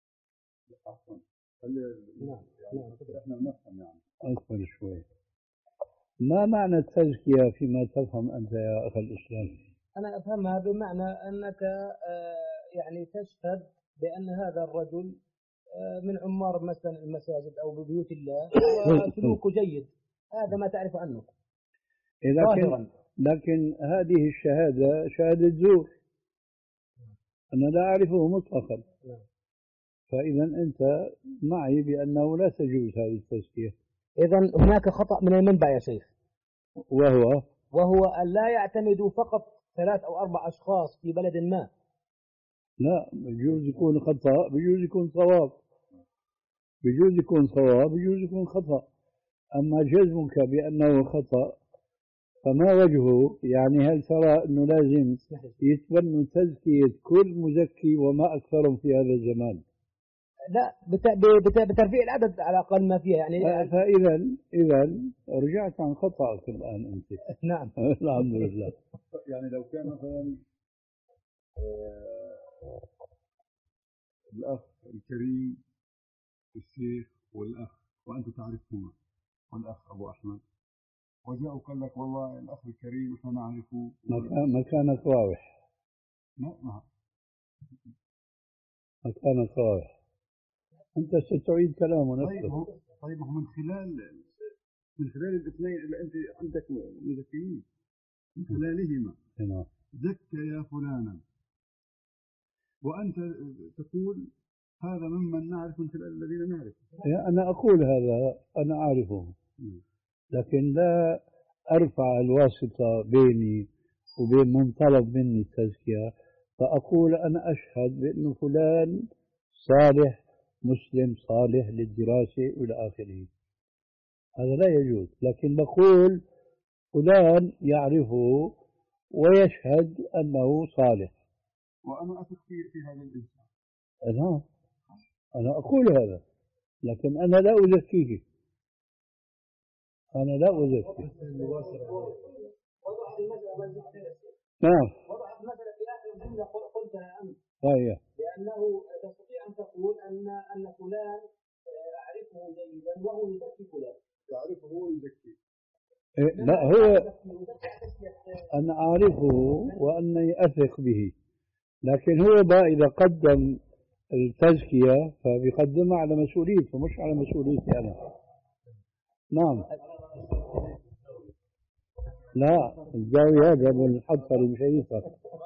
خلي نعم. نعم. احنا بنفهم يعني. أصبر شوي. ما معنى التزكية فيما تفهم أنت يا أخي الإسلام؟ أنا أفهمها بمعنى أنك آه، يعني تشهد بأن هذا الرجل آه، من عمار مثلا المساجد أو ببيوت الله وسلوكه جيد، هذا ما تعرف عنه لكن ظاهرا. لكن هذه الشهادة شهادة زور، أنا لا أعرفه مطلقا، فإذا أنت معي بأنه لا تجوز هذه التزكية. إذا هناك خطأ من المنبع يا شيخ، وهو وهو أن لا يعتمدوا فقط ثلاث أو أربع أشخاص في بلد ما. لا، بيجوز يكون خطأ، بيجوز يكون صواب، بيجوز يكون صواب، بيجوز يكون خطأ. أما جزمك بأنه خطأ فما وجهه؟ يعني هل ترى أنه لازم يتبنوا تزكية كل مزكي وما أكثرهم في هذا الزمان؟ لا، بت- بت- بترفيع العدد على أقل ما فيها يعني. فإذا إذا رجعت عن خطأك الآن أنت. نعم. الحمد لله. يعني لو كان مثلا آه، الأخ الكريم الشيخ والأخ وأنت تعرفهما، والأخ أبو أحمد، وجاء وقال لك والله الأخ الكريم إحنا نعرفه مكان مكانك واضح، نعم مكانك واضح، أنت ستعيد كلامه طيب نفسه. هو طيب هو من خلال من خلال الاثنين اللي أنت عندك مزكيين، من خلالهما نعم. زكى يا فلانا، وأنت تقول هذا ممن نعرف من خلال الذين نعرف. أنا أقول هذا، أنا أعرفه، لكن لا أرفع الواسطة بيني وبين من طلب مني التزكية، فأقول أنا أشهد بأن فلان صالح، مسلم صالح للدراسة وإلى آخره، هذا لا يجوز. لكن بقول فلان يعرفه ويشهد أنه صالح، وأنا أثق في في هذا الإنسان. نعم، أنا أقول هذا، لكن أنا لا أزكيه، أنا لا أزكيه. نعم. وضعت مثلا في آخر الجملة قلتها أنت، طيب. لأنه تستطيع أن تقول أن أن فلان أعرفه جيدا وهو يزكي فلان. تعرفه هو يزكي. إيه لا، هو أنا أعرفه وأني أثق به، لكن هو بقى إذا قدم التزكية فبيقدمها على مسؤوليته مش على مسؤوليتي أنا. نعم. لا، الزاوية هذا منحدر مش هيفرق.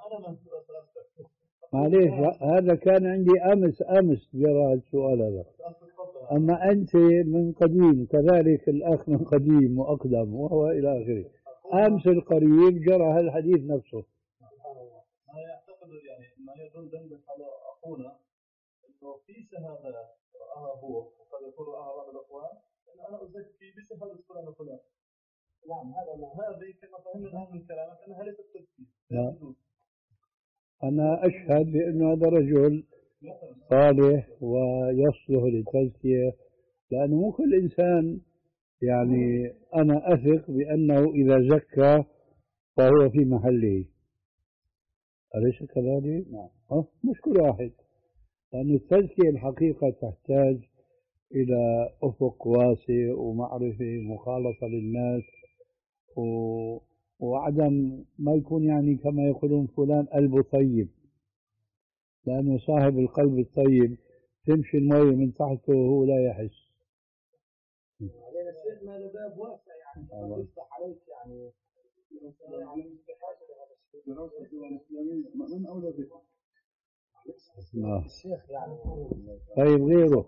معليش، هذا كان عندي أمس أمس جرى السؤال هذا. أما أنت من قديم، كذلك الأخ من قديم وأقدم وهو إلى آخره. أمس القريب جرى هالحديث نفسه. أنا أعتقد يعني ما يدل ذلك على أخونا إنه في شهادة رآها أبوه وقد يكون رآها بعض الأخوان إن أنا أزكي بشهادة فلان وفلان. نعم، هذا هذه كما فهمنا الآن من كلامك أنها ليست تزكية. أنا أشهد بأن هذا رجل صالح ويصلح للتزكية، لأنه مو كل إنسان يعني أنا أثق بأنه إذا زكى فهو في محله، أليس كذلك؟ نعم. أه؟ مش كل واحد، لأن التزكية الحقيقة تحتاج إلى أفق واسع ومعرفة مخالطة للناس و... وعدم ما يكون يعني كما يقولون فلان قلبه طيب، لأنه صاحب القلب الطيب تمشي المية من تحته وهو لا يحس. علينا الشيخ ما له باب واسع يعني قد يفتح عليك يعني يعني بحاجة لهذا الشيء. دراسة الدول الإسلامية من أولى بها؟ نعم. الشيخ يعني. طيب غيره.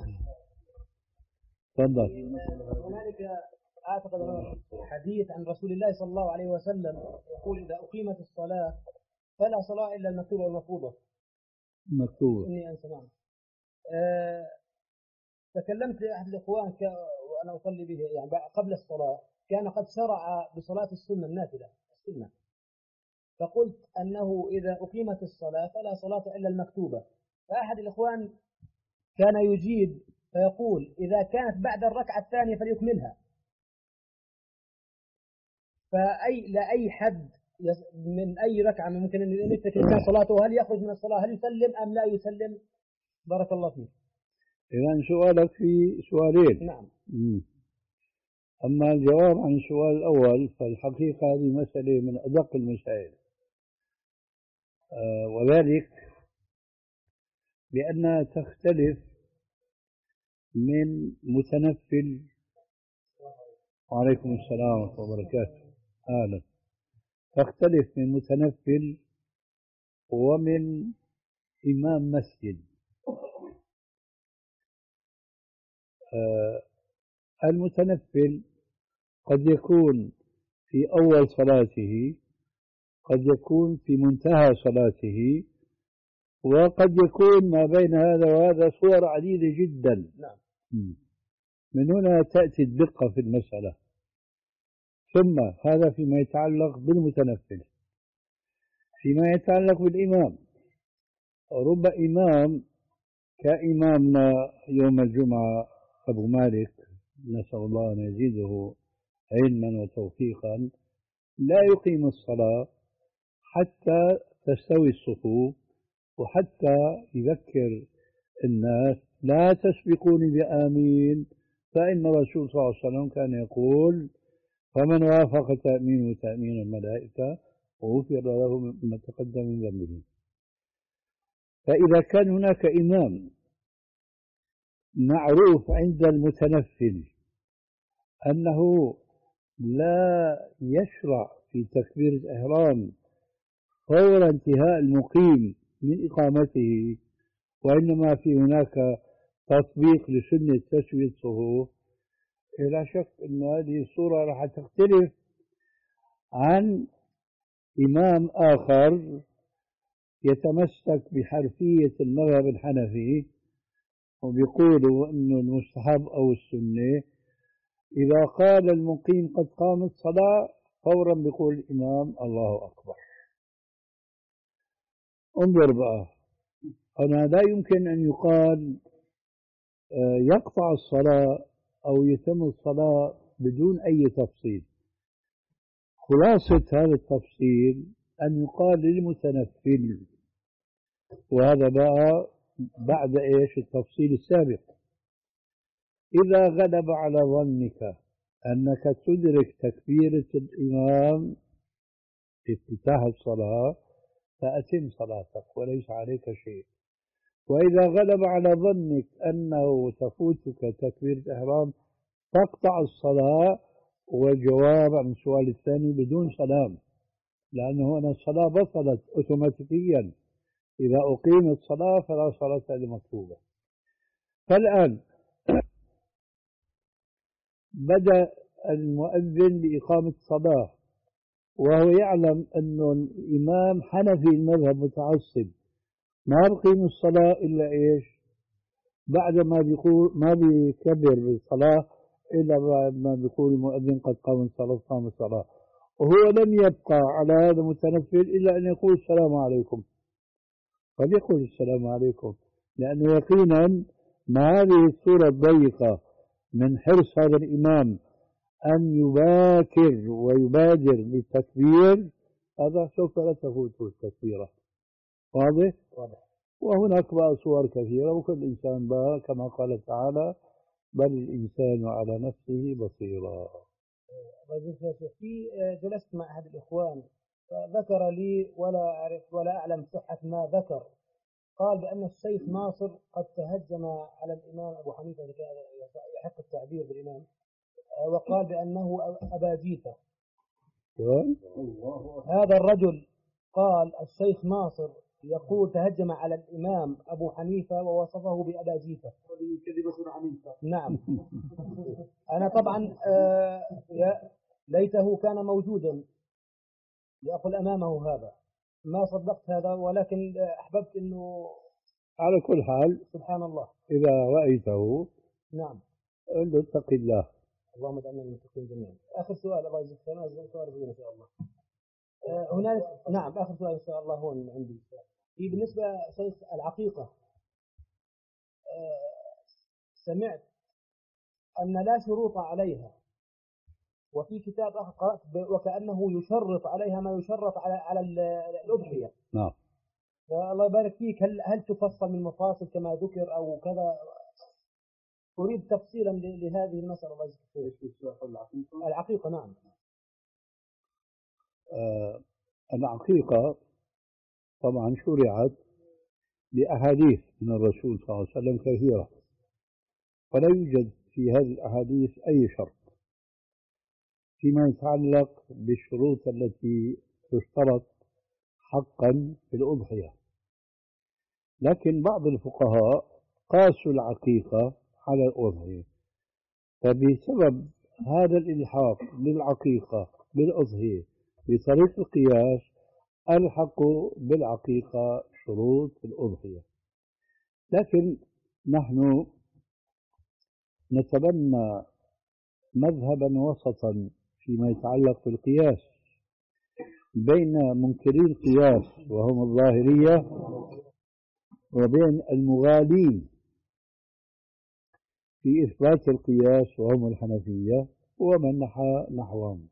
تفضل. هنالك أعتقد حديث عن رسول الله صلى الله عليه وسلم يقول إذا أقيمت الصلاة فلا صلاة إلا المكتوبة والمفروضة. مكتوبة. إني أنسى. نعم. أه تكلمت لأحد الإخوان ك... وأنا أصلي به يعني قبل الصلاة، كان قد شرع بصلاة السنة النافلة السنة، فقلت أنه إذا أقيمت الصلاة فلا صلاة إلا المكتوبة، فأحد الإخوان كان يجيب فيقول إذا كانت بعد الركعة الثانية فليكملها. فأي لا أي حد يس- من أي ركعة ممكن أن يترك الإنسان صلاته، هل يخرج من الصلاة، هل يسلم أم لا يسلم؟ بارك الله فيك. إذا سؤالك في سؤالين. نعم. مم. أما الجواب عن السؤال الأول فالحقيقة هذه مسألة من أدق المسائل، آه وذلك لأنها تختلف من متنفل. وعليكم السلام ورحمة الله وبركاته. أهلا. تختلف من متنفل ومن إمام مسجد. آه المتنفل قد يكون في أول صلاته، قد يكون في منتهى صلاته، وقد يكون ما بين هذا وهذا صور عديدة جدا. نعم. من هنا تأتي الدقة في المسألة. ثم هذا فيما يتعلق بالمتنفل. فيما يتعلق بالإمام، رب إمام كإمامنا يوم الجمعة أبو مالك نسأل الله أن يزيده علما وتوفيقا، لا يقيم الصلاة حتى تستوي الصفوف، وحتى يذكر الناس لا تسبقوني بآمين، فإن الرسول صلى الله عليه وسلم كان يقول فمن وافق تأمينه تأمين الملائكة وغفر له ما تقدم من ذنبه. فإذا كان هناك إمام معروف عند المتنفل أنه لا يشرع في تكبير الإحرام فور انتهاء المقيم من إقامته، وإنما في هناك تطبيق لسنة تسوية الصفوف، لا شك أن هذه الصورة راح تختلف عن إمام آخر يتمسك بحرفية المذهب الحنفي وبيقولوا أنه المستحب أو السنة إذا قال المقيم قد قامت صلاة فورا بيقول الإمام الله أكبر. انظر بقى، هنا لا يمكن أن يقال يقطع الصلاة أو يتم الصلاة بدون أي تفصيل. خلاصة هذا التفصيل أن يقال للمتنفل، وهذا بقى بعد إيش التفصيل السابق، إذا غلب على ظنك أنك تدرك تكبيرة الإمام في افتتاح الصلاة فأتم صلاتك وليس عليك شيء. وإذا غلب على ظنك أنه تفوتك تكبيرة الإحرام تقطع الصلاة، والجواب عن السؤال الثاني بدون سلام، لأنه هنا الصلاة بطلت أوتوماتيكيا، إذا أقيمت الصلاة فلا صلاة إلا مكتوبة. فالآن بدأ المؤذن بإقامة الصلاة وهو يعلم أنه الإمام حنفي المذهب متعصب، ما بقيم الصلاة إلا إيش؟ بعد ما بيقول ما بيكبر بالصلاة إلا بعد ما بيقول المؤذن قد قام الصلاة قام الصلاة، وهو لم يبقى على هذا المتنفل إلا أن يقول السلام عليكم، فليقول السلام عليكم، لأنه يقينا مع هذه الصورة الضيقة من حرص هذا الإمام أن يباكر ويبادر بالتكبير، هذا سوف لا تفوته التكبيرة. واضح؟ واضح. وهناك بقى صور كثيرة، وكل إنسان بقى كما قال تعالى بل الإنسان على نفسه بصيرا. في جلست مع أحد الإخوان فذكر لي ولا أعرف ولا أعلم صحة ما ذكر، قال بأن الشيخ ناصر قد تهجم على الإمام أبو حنيفة، يحق التعبير بالإمام، وقال بأنه أباجيته. هذا الرجل قال الشيخ ناصر يقول تهجم على الإمام أبو حنيفة ووصفه بأباجيته. نعم. أنا طبعا آه ليته كان موجودا لأقول أمامه هذا، ما صدقت هذا، ولكن أحببت أنه على كل حال سبحان الله إذا رأيته نعم قل له اتق الله. اللهم اجعلنا من المتقين جميعا. آخر سؤال أبغى أجيب سؤال إن شاء الله. آه هنالك نعم آخر سؤال إن شاء الله هو عندي. في بالنسبة شيخ العقيقة، آه سمعت أن لا شروط عليها، وفي كتاب آخر قرأت ب- وكأنه يشرط عليها ما يشرط على على ال- الأضحية. نعم. فالله يبارك فيك، هل هل تفصل من مفاصل كما ذكر أو كذا؟ أريد تفصيلا ل- لهذه المسألة. الله يجزيك خير. العقيقة العقيقة نعم. آه العقيقة طبعا شرعت بأحاديث من الرسول صلى الله عليه وسلم كثيرة، ولا يوجد في هذه الأحاديث أي شرط فيما يتعلق بالشروط التي تشترط حقا في الأضحية. لكن بعض الفقهاء قاسوا العقيقة على الأضحية، فبسبب هذا الإلحاق للعقيقة بالأضحية بطريق القياس ألحقوا بالعقيقة شروط الأضحية. لكن نحن نتبنى مذهبا وسطا فيما يتعلق بالقياس بين منكري القياس وهم الظاهرية وبين المغالين في إثبات القياس وهم الحنفية ومن نحى نحوهم.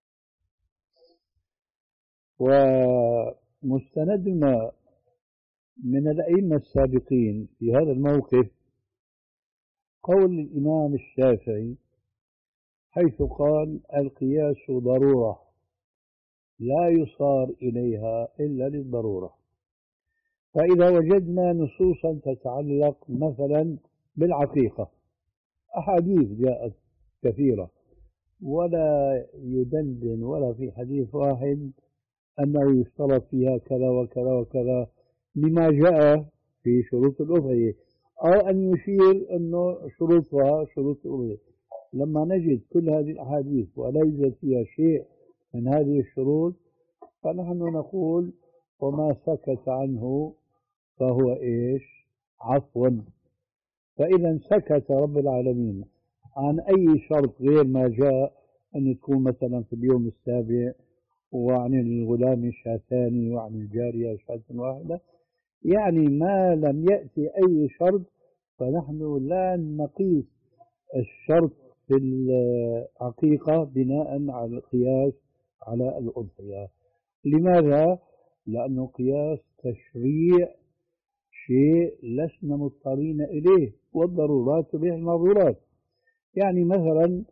ومستندنا من الأئمة السابقين في هذا الموقف قول الإمام الشافعي حيث قال القياس ضرورة لا يصار إليها إلا للضرورة. فإذا وجدنا نصوصا تتعلق مثلا بالعقيقة، أحاديث جاءت كثيرة ولا يدندن ولا في حديث واحد أنه يشترط فيها كذا وكذا وكذا لما جاء في شروط الأضحية، أو أن يشير أنه شروطها شروط الأضحية. لما نجد كل هذه الأحاديث ولا يوجد فيها شيء من هذه الشروط فنحن نقول وما سكت عنه فهو إيش؟ عفو. فإذا سكت رب العالمين عن أي شرط غير ما جاء أن تكون مثلا في اليوم السابع، وعن الغلام شاتان، وعن الجارية شاة واحدة، يعني ما لم يأتي أي شرط فنحن لا نقيس الشرط في الحقيقة بناء على القياس على الأضحية. لماذا؟ لأنه قياس تشريع شيء لسنا مضطرين إليه، والضرورات تبيح المحظورات. يعني مثلا،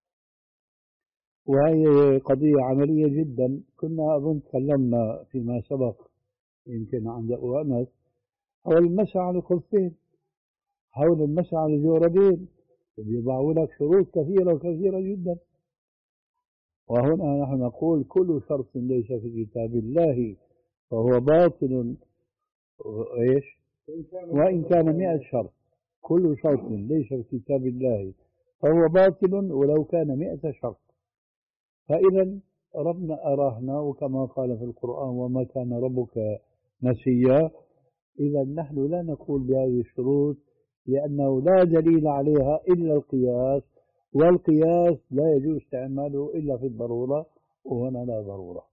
وهي قضية عملية جدا، كنا أظن تكلمنا فيما سبق يمكن عند أبو أنس حول المسح على الخفين، حول المسح على الجوربين، بيضعوا لك شروط كثيرة وكثيرة جدا. وهنا نحن نقول كل شرط ليس في كتاب الله فهو باطل، ايش؟ وإن كان مئة شرط، كل شرط ليس في كتاب الله فهو باطل ولو كان مئة شرط. فإذا ربنا أراهنا، وكما قال في القرآن وما كان ربك نسيا. إذا نحن لا نقول بهذه الشروط لأنه لا دليل عليها إلا القياس، والقياس لا يجوز استعماله إلا في الضرورة، وهنا لا ضرورة.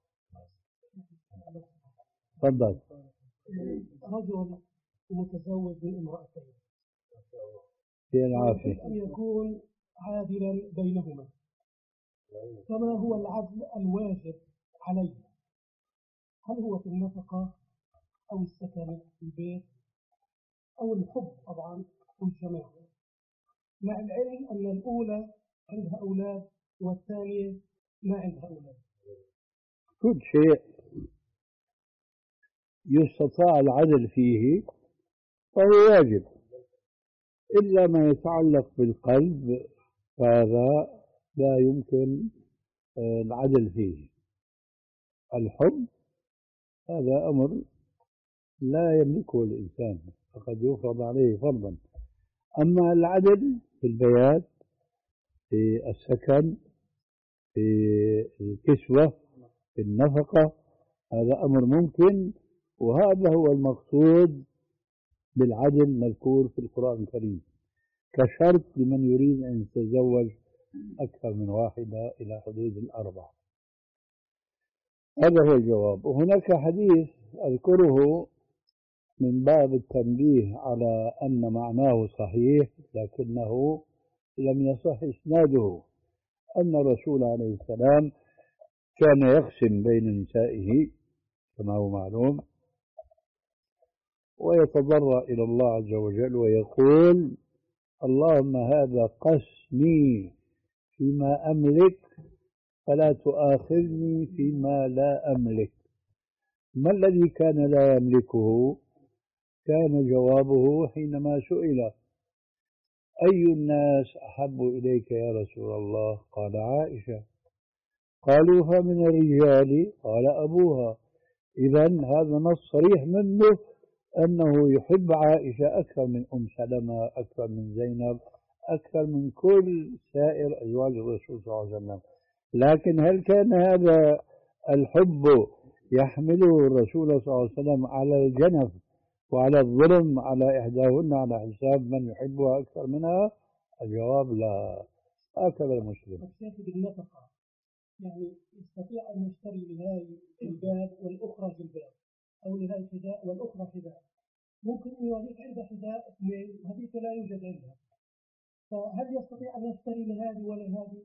تفضل. رجل متزوج من امرأتين في العافية أن يكون عادلا بينهما، فما هو العدل الواجب عليه؟ هل هو في النفقة أو السكن في البيت أو الحب طبعا والجماعة، مع العلم أن الأولى عندها أولاد والثانية ما عندها أولاد؟ كل شيء يستطاع العدل فيه فهو واجب، إلا ما يتعلق بالقلب فهذا لا يمكن العدل فيه. الحب هذا أمر لا يملكه الإنسان، فقد يفرض عليه فرضا. أما العدل في البيات، في السكن، في الكسوة، في النفقة، هذا أمر ممكن، وهذا هو المقصود بالعدل المذكور في القرآن الكريم كشرط لمن يريد أن يتزوج أكثر من واحدة إلى حدود الأربعة. هذا هو الجواب. وهناك حديث أذكره من باب التنبيه على أن معناه صحيح لكنه لم يصح إسناده، أن الرسول عليه السلام كان يقسم بين نسائه كما هو معلوم، ويتضرع إلى الله عز وجل ويقول: اللهم هذا قسمي فيما أملك فلا تؤاخذني فيما لا أملك. ما الذي كان لا يملكه؟ كان جوابه حينما سئل: أي الناس أحب إليك يا رسول الله؟ قال: عائشة. قالوا: فمن الرجال؟ قال: أبوها. إذن هذا نص صريح منه أنه يحب عائشة أكثر من أم سلمة، أكثر من زينب، أكثر من كل سائر أزواج الرسول صلى الله عليه وسلم. لكن هل كان هذا الحب يحمله الرسول صلى الله عليه وسلم على الجنف وعلى الظلم على إحداهن على حساب من يحبها أكثر منها؟ الجواب لا. هكذا المسلم. الشاهد بالنفقة، يعني يستطيع أن يشتري لهذه الباب والأخرى في الباب، أو لهذه الحذاء والأخرى حذاء. ممكن أن يوليك عند حذاء اثنين وهذيك لا يوجد عندها، فهل يستطيع أن يشتري لهذه ولهذه؟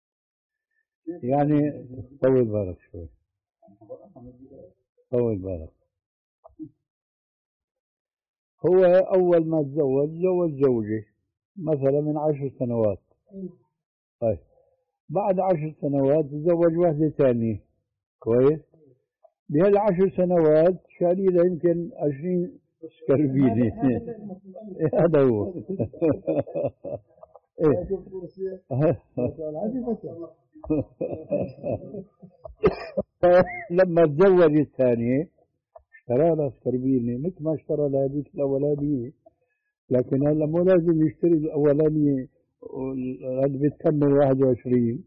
يعني طول بالك شوي، طول بالك. هو أول ما تزوج زوج زوجه مثلا من عشر سنوات، طيب بعد عشر سنوات تزوج واحدة ثانية، كويس؟ بهالعشر سنوات شاري له يمكن عشرين سكربيني. هذا هو. لما تزوج الثانية اشترى لها سكربيني مثل ما اشترى لها هذيك الأولانية، لكن هلا مو لازم يشتري الأولانية هذه بتكمل واحد وعشرين،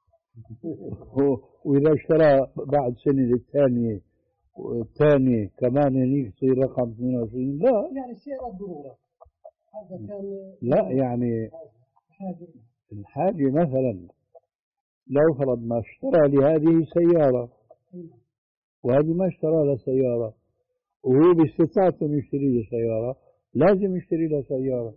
وإذا اشترى بعد سنة الثانية والثانية كمان هنيك يصير رقم اثنين وعشرين. لا يعني الشيء الضرورة هذا كان. لا يعني الحاجة مثلا لو فرض ما اشترى لهذه سيارة وهذه ما اشترى لها سيارة وهو باستطاعته أن يشتري له سيارة، لازم يشتري له سيارة.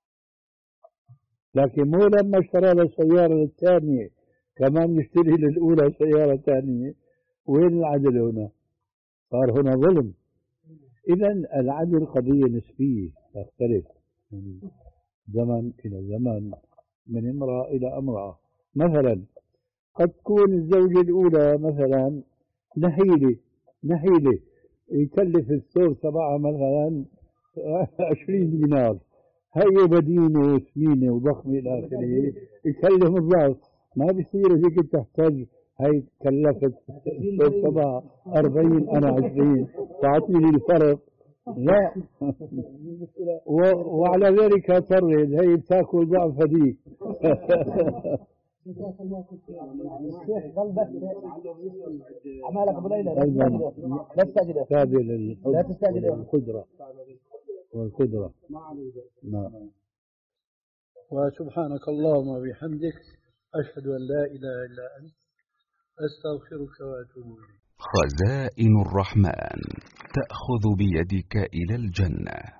لكن مو لما اشترى له سيارة للثانية كمان يشتري للأولى سيارة ثانية. وين العدل هنا؟ صار هنا ظلم. إذا العدل قضية نسبية تختلف من زمن إلى زمن، من امرأة إلى امرأة. مثلا قد تكون الزوجة الأولى مثلا نحيلة نحيلة يكلف الثوب تبعها مثلا عشرين دينار، هي بدينة وثمينة وضخمة إلى آخره يكلف الضعف. ما بيصير هيك تحتاج هي كلفت الثوب تبعها أربعين أنا عشرين تعطيني الفرق. لا. وعلى ذلك ترد هي تاكل ضعف هذيك. الشيخ ظل بس أعمالك أبو ليلى لا تستعجل، تستعجل لا تستعجل القدرة والقدرة. نعم. وسبحانك اللهم وبحمدك أشهد أن لا إله إلا أنت أستغفرك وأتوب إليك. خزائن الرحمن تأخذ بيدك إلى الجنة.